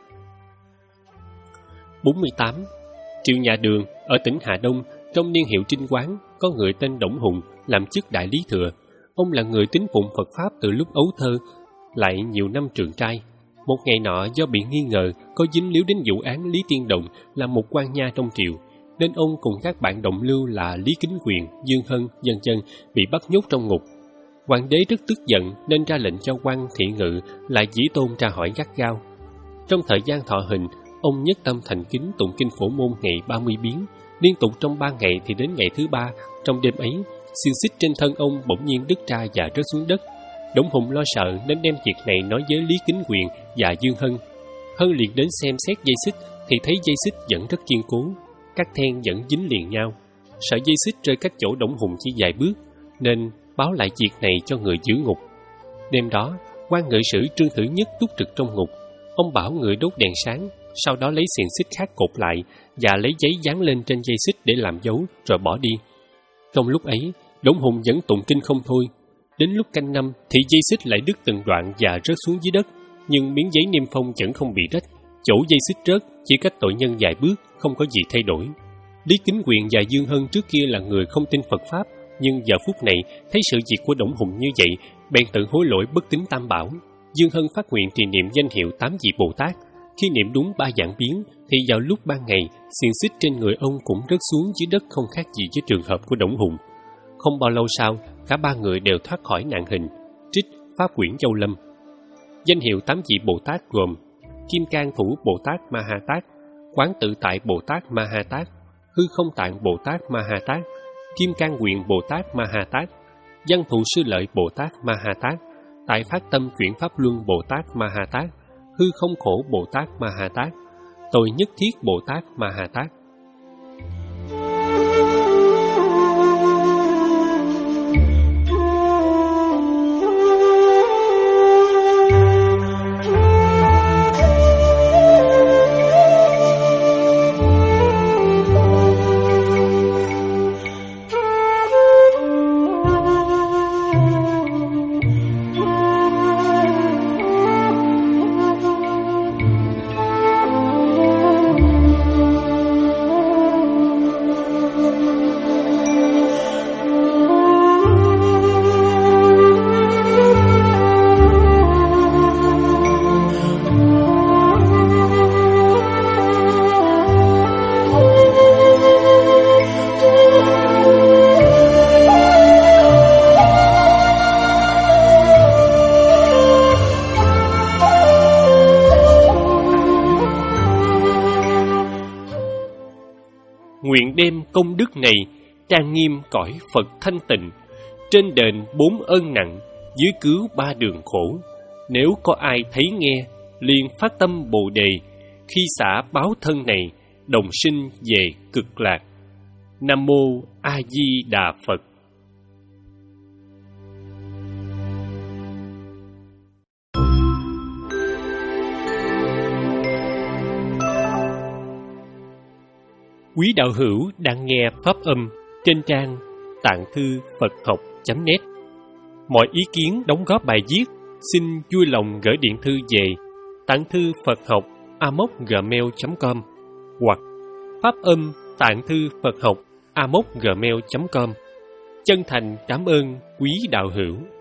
bốn mươi tám. Triệu Nhà Đường ở tỉnh Hà Đông, trong niên hiệu Trinh Quán có người tên Đổng Hùng làm chức đại lý thừa. Ông là người tín phụng Phật Pháp từ lúc ấu thơ, lại nhiều năm trường trai. Một ngày nọ do bị nghi ngờ có dính líu đến vụ án Lý Tiên Đồng là một quan nha trong triều, nên ông cùng các bạn đồng lưu là Lý Kính Quyền, Dương Hân, vân vân bị bắt nhốt trong ngục. Hoàng đế rất tức giận nên ra lệnh cho quan thị ngự là Dĩ Tôn tra hỏi gắt gao. Trong thời gian thọ hình, ông nhất tâm thành kính tụng kinh Phổ Môn ngày ba mươi biến, liên tục trong ba ngày thì đến ngày thứ ba, trong đêm ấy, xiềng xích trên thân ông bỗng nhiên đứt ra và rớt xuống đất. Đổng Hùng lo sợ nên đem việc này nói với Lý Kính Quyền và Dương Hân. Hân liền đến xem xét dây xích thì thấy dây xích vẫn rất kiên cố, các then vẫn dính liền nhau. Sợ dây xích rơi cách chỗ Đổng Hùng chỉ vài bước nên báo lại việc này cho người giữ ngục. Đêm đó, quan ngự sử Trương Thử Nhất túc trực trong ngục. Ông bảo người đốt đèn sáng, sau đó lấy xiềng xích khác cột lại và lấy giấy dán lên trên dây xích để làm dấu rồi bỏ đi. Trong lúc ấy, Đổng Hùng vẫn tụng kinh không thôi. Đến lúc canh năm thì dây xích lại đứt từng đoạn và rớt xuống dưới đất, nhưng miếng giấy niêm phong vẫn không bị rách. Chỗ dây xích rớt chỉ cách tội nhân vài bước, không có gì thay đổi. Lý Kính Quyền và Dương Hân trước kia là người không tin Phật Pháp, nhưng giờ phút này thấy sự việc của Đổng Hùng như vậy, bèn tự hối lỗi bất tín tam bảo. Dương Hân phát nguyện trì niệm danh hiệu Tám Vị Bồ Tát. Khi niệm đúng ba vạn biến thì vào lúc ban ngày, xiềng xích trên người ông cũng rớt xuống dưới đất không khác gì với trường hợp của Đổng Hùng. Không bao lâu sau, cả ba người đều thoát khỏi nạn hình. Trích Pháp Quyển Châu Lâm. Danh hiệu Tám Vị Bồ Tát gồm Kim Cang Thủ Bồ Tát Ma Ha Tát, Quán Tự Tại Bồ Tát Ma Ha Tát, Hư Không Tạng Bồ Tát Ma Ha Tát, Kim Cang Quyền Bồ Tát Ma Ha Tát, Văn Thù Sư Lợi Bồ Tát Ma Ha Tát, Tại Phát Tâm Chuyển Pháp Luân Bồ Tát Ma Ha Tát, Hư Không Khổ Bồ Tát Ma Ha Tát, Tội Nhất Thiết Bồ Tát Ma Ha Tát. Nguyện đem công đức này trang nghiêm cõi Phật thanh tịnh, trên đền bốn ân nặng, dưới cứu ba đường khổ. Nếu có ai thấy nghe, liền phát tâm Bồ Đề, khi xả báo thân này, đồng sinh về cực lạc. Nam mô A Di Đà Phật. Quý đạo hữu đang nghe pháp âm trên trang tạng thư Phật học chấm net. Mọi ý kiến đóng góp bài viết xin vui lòng gửi điện thư về tạng thư Phật học a m o c gmail chấm com hoặc pháp âm tạng thư Phật học a m o c gmail chấm com. Chân thành cảm ơn quý đạo hữu.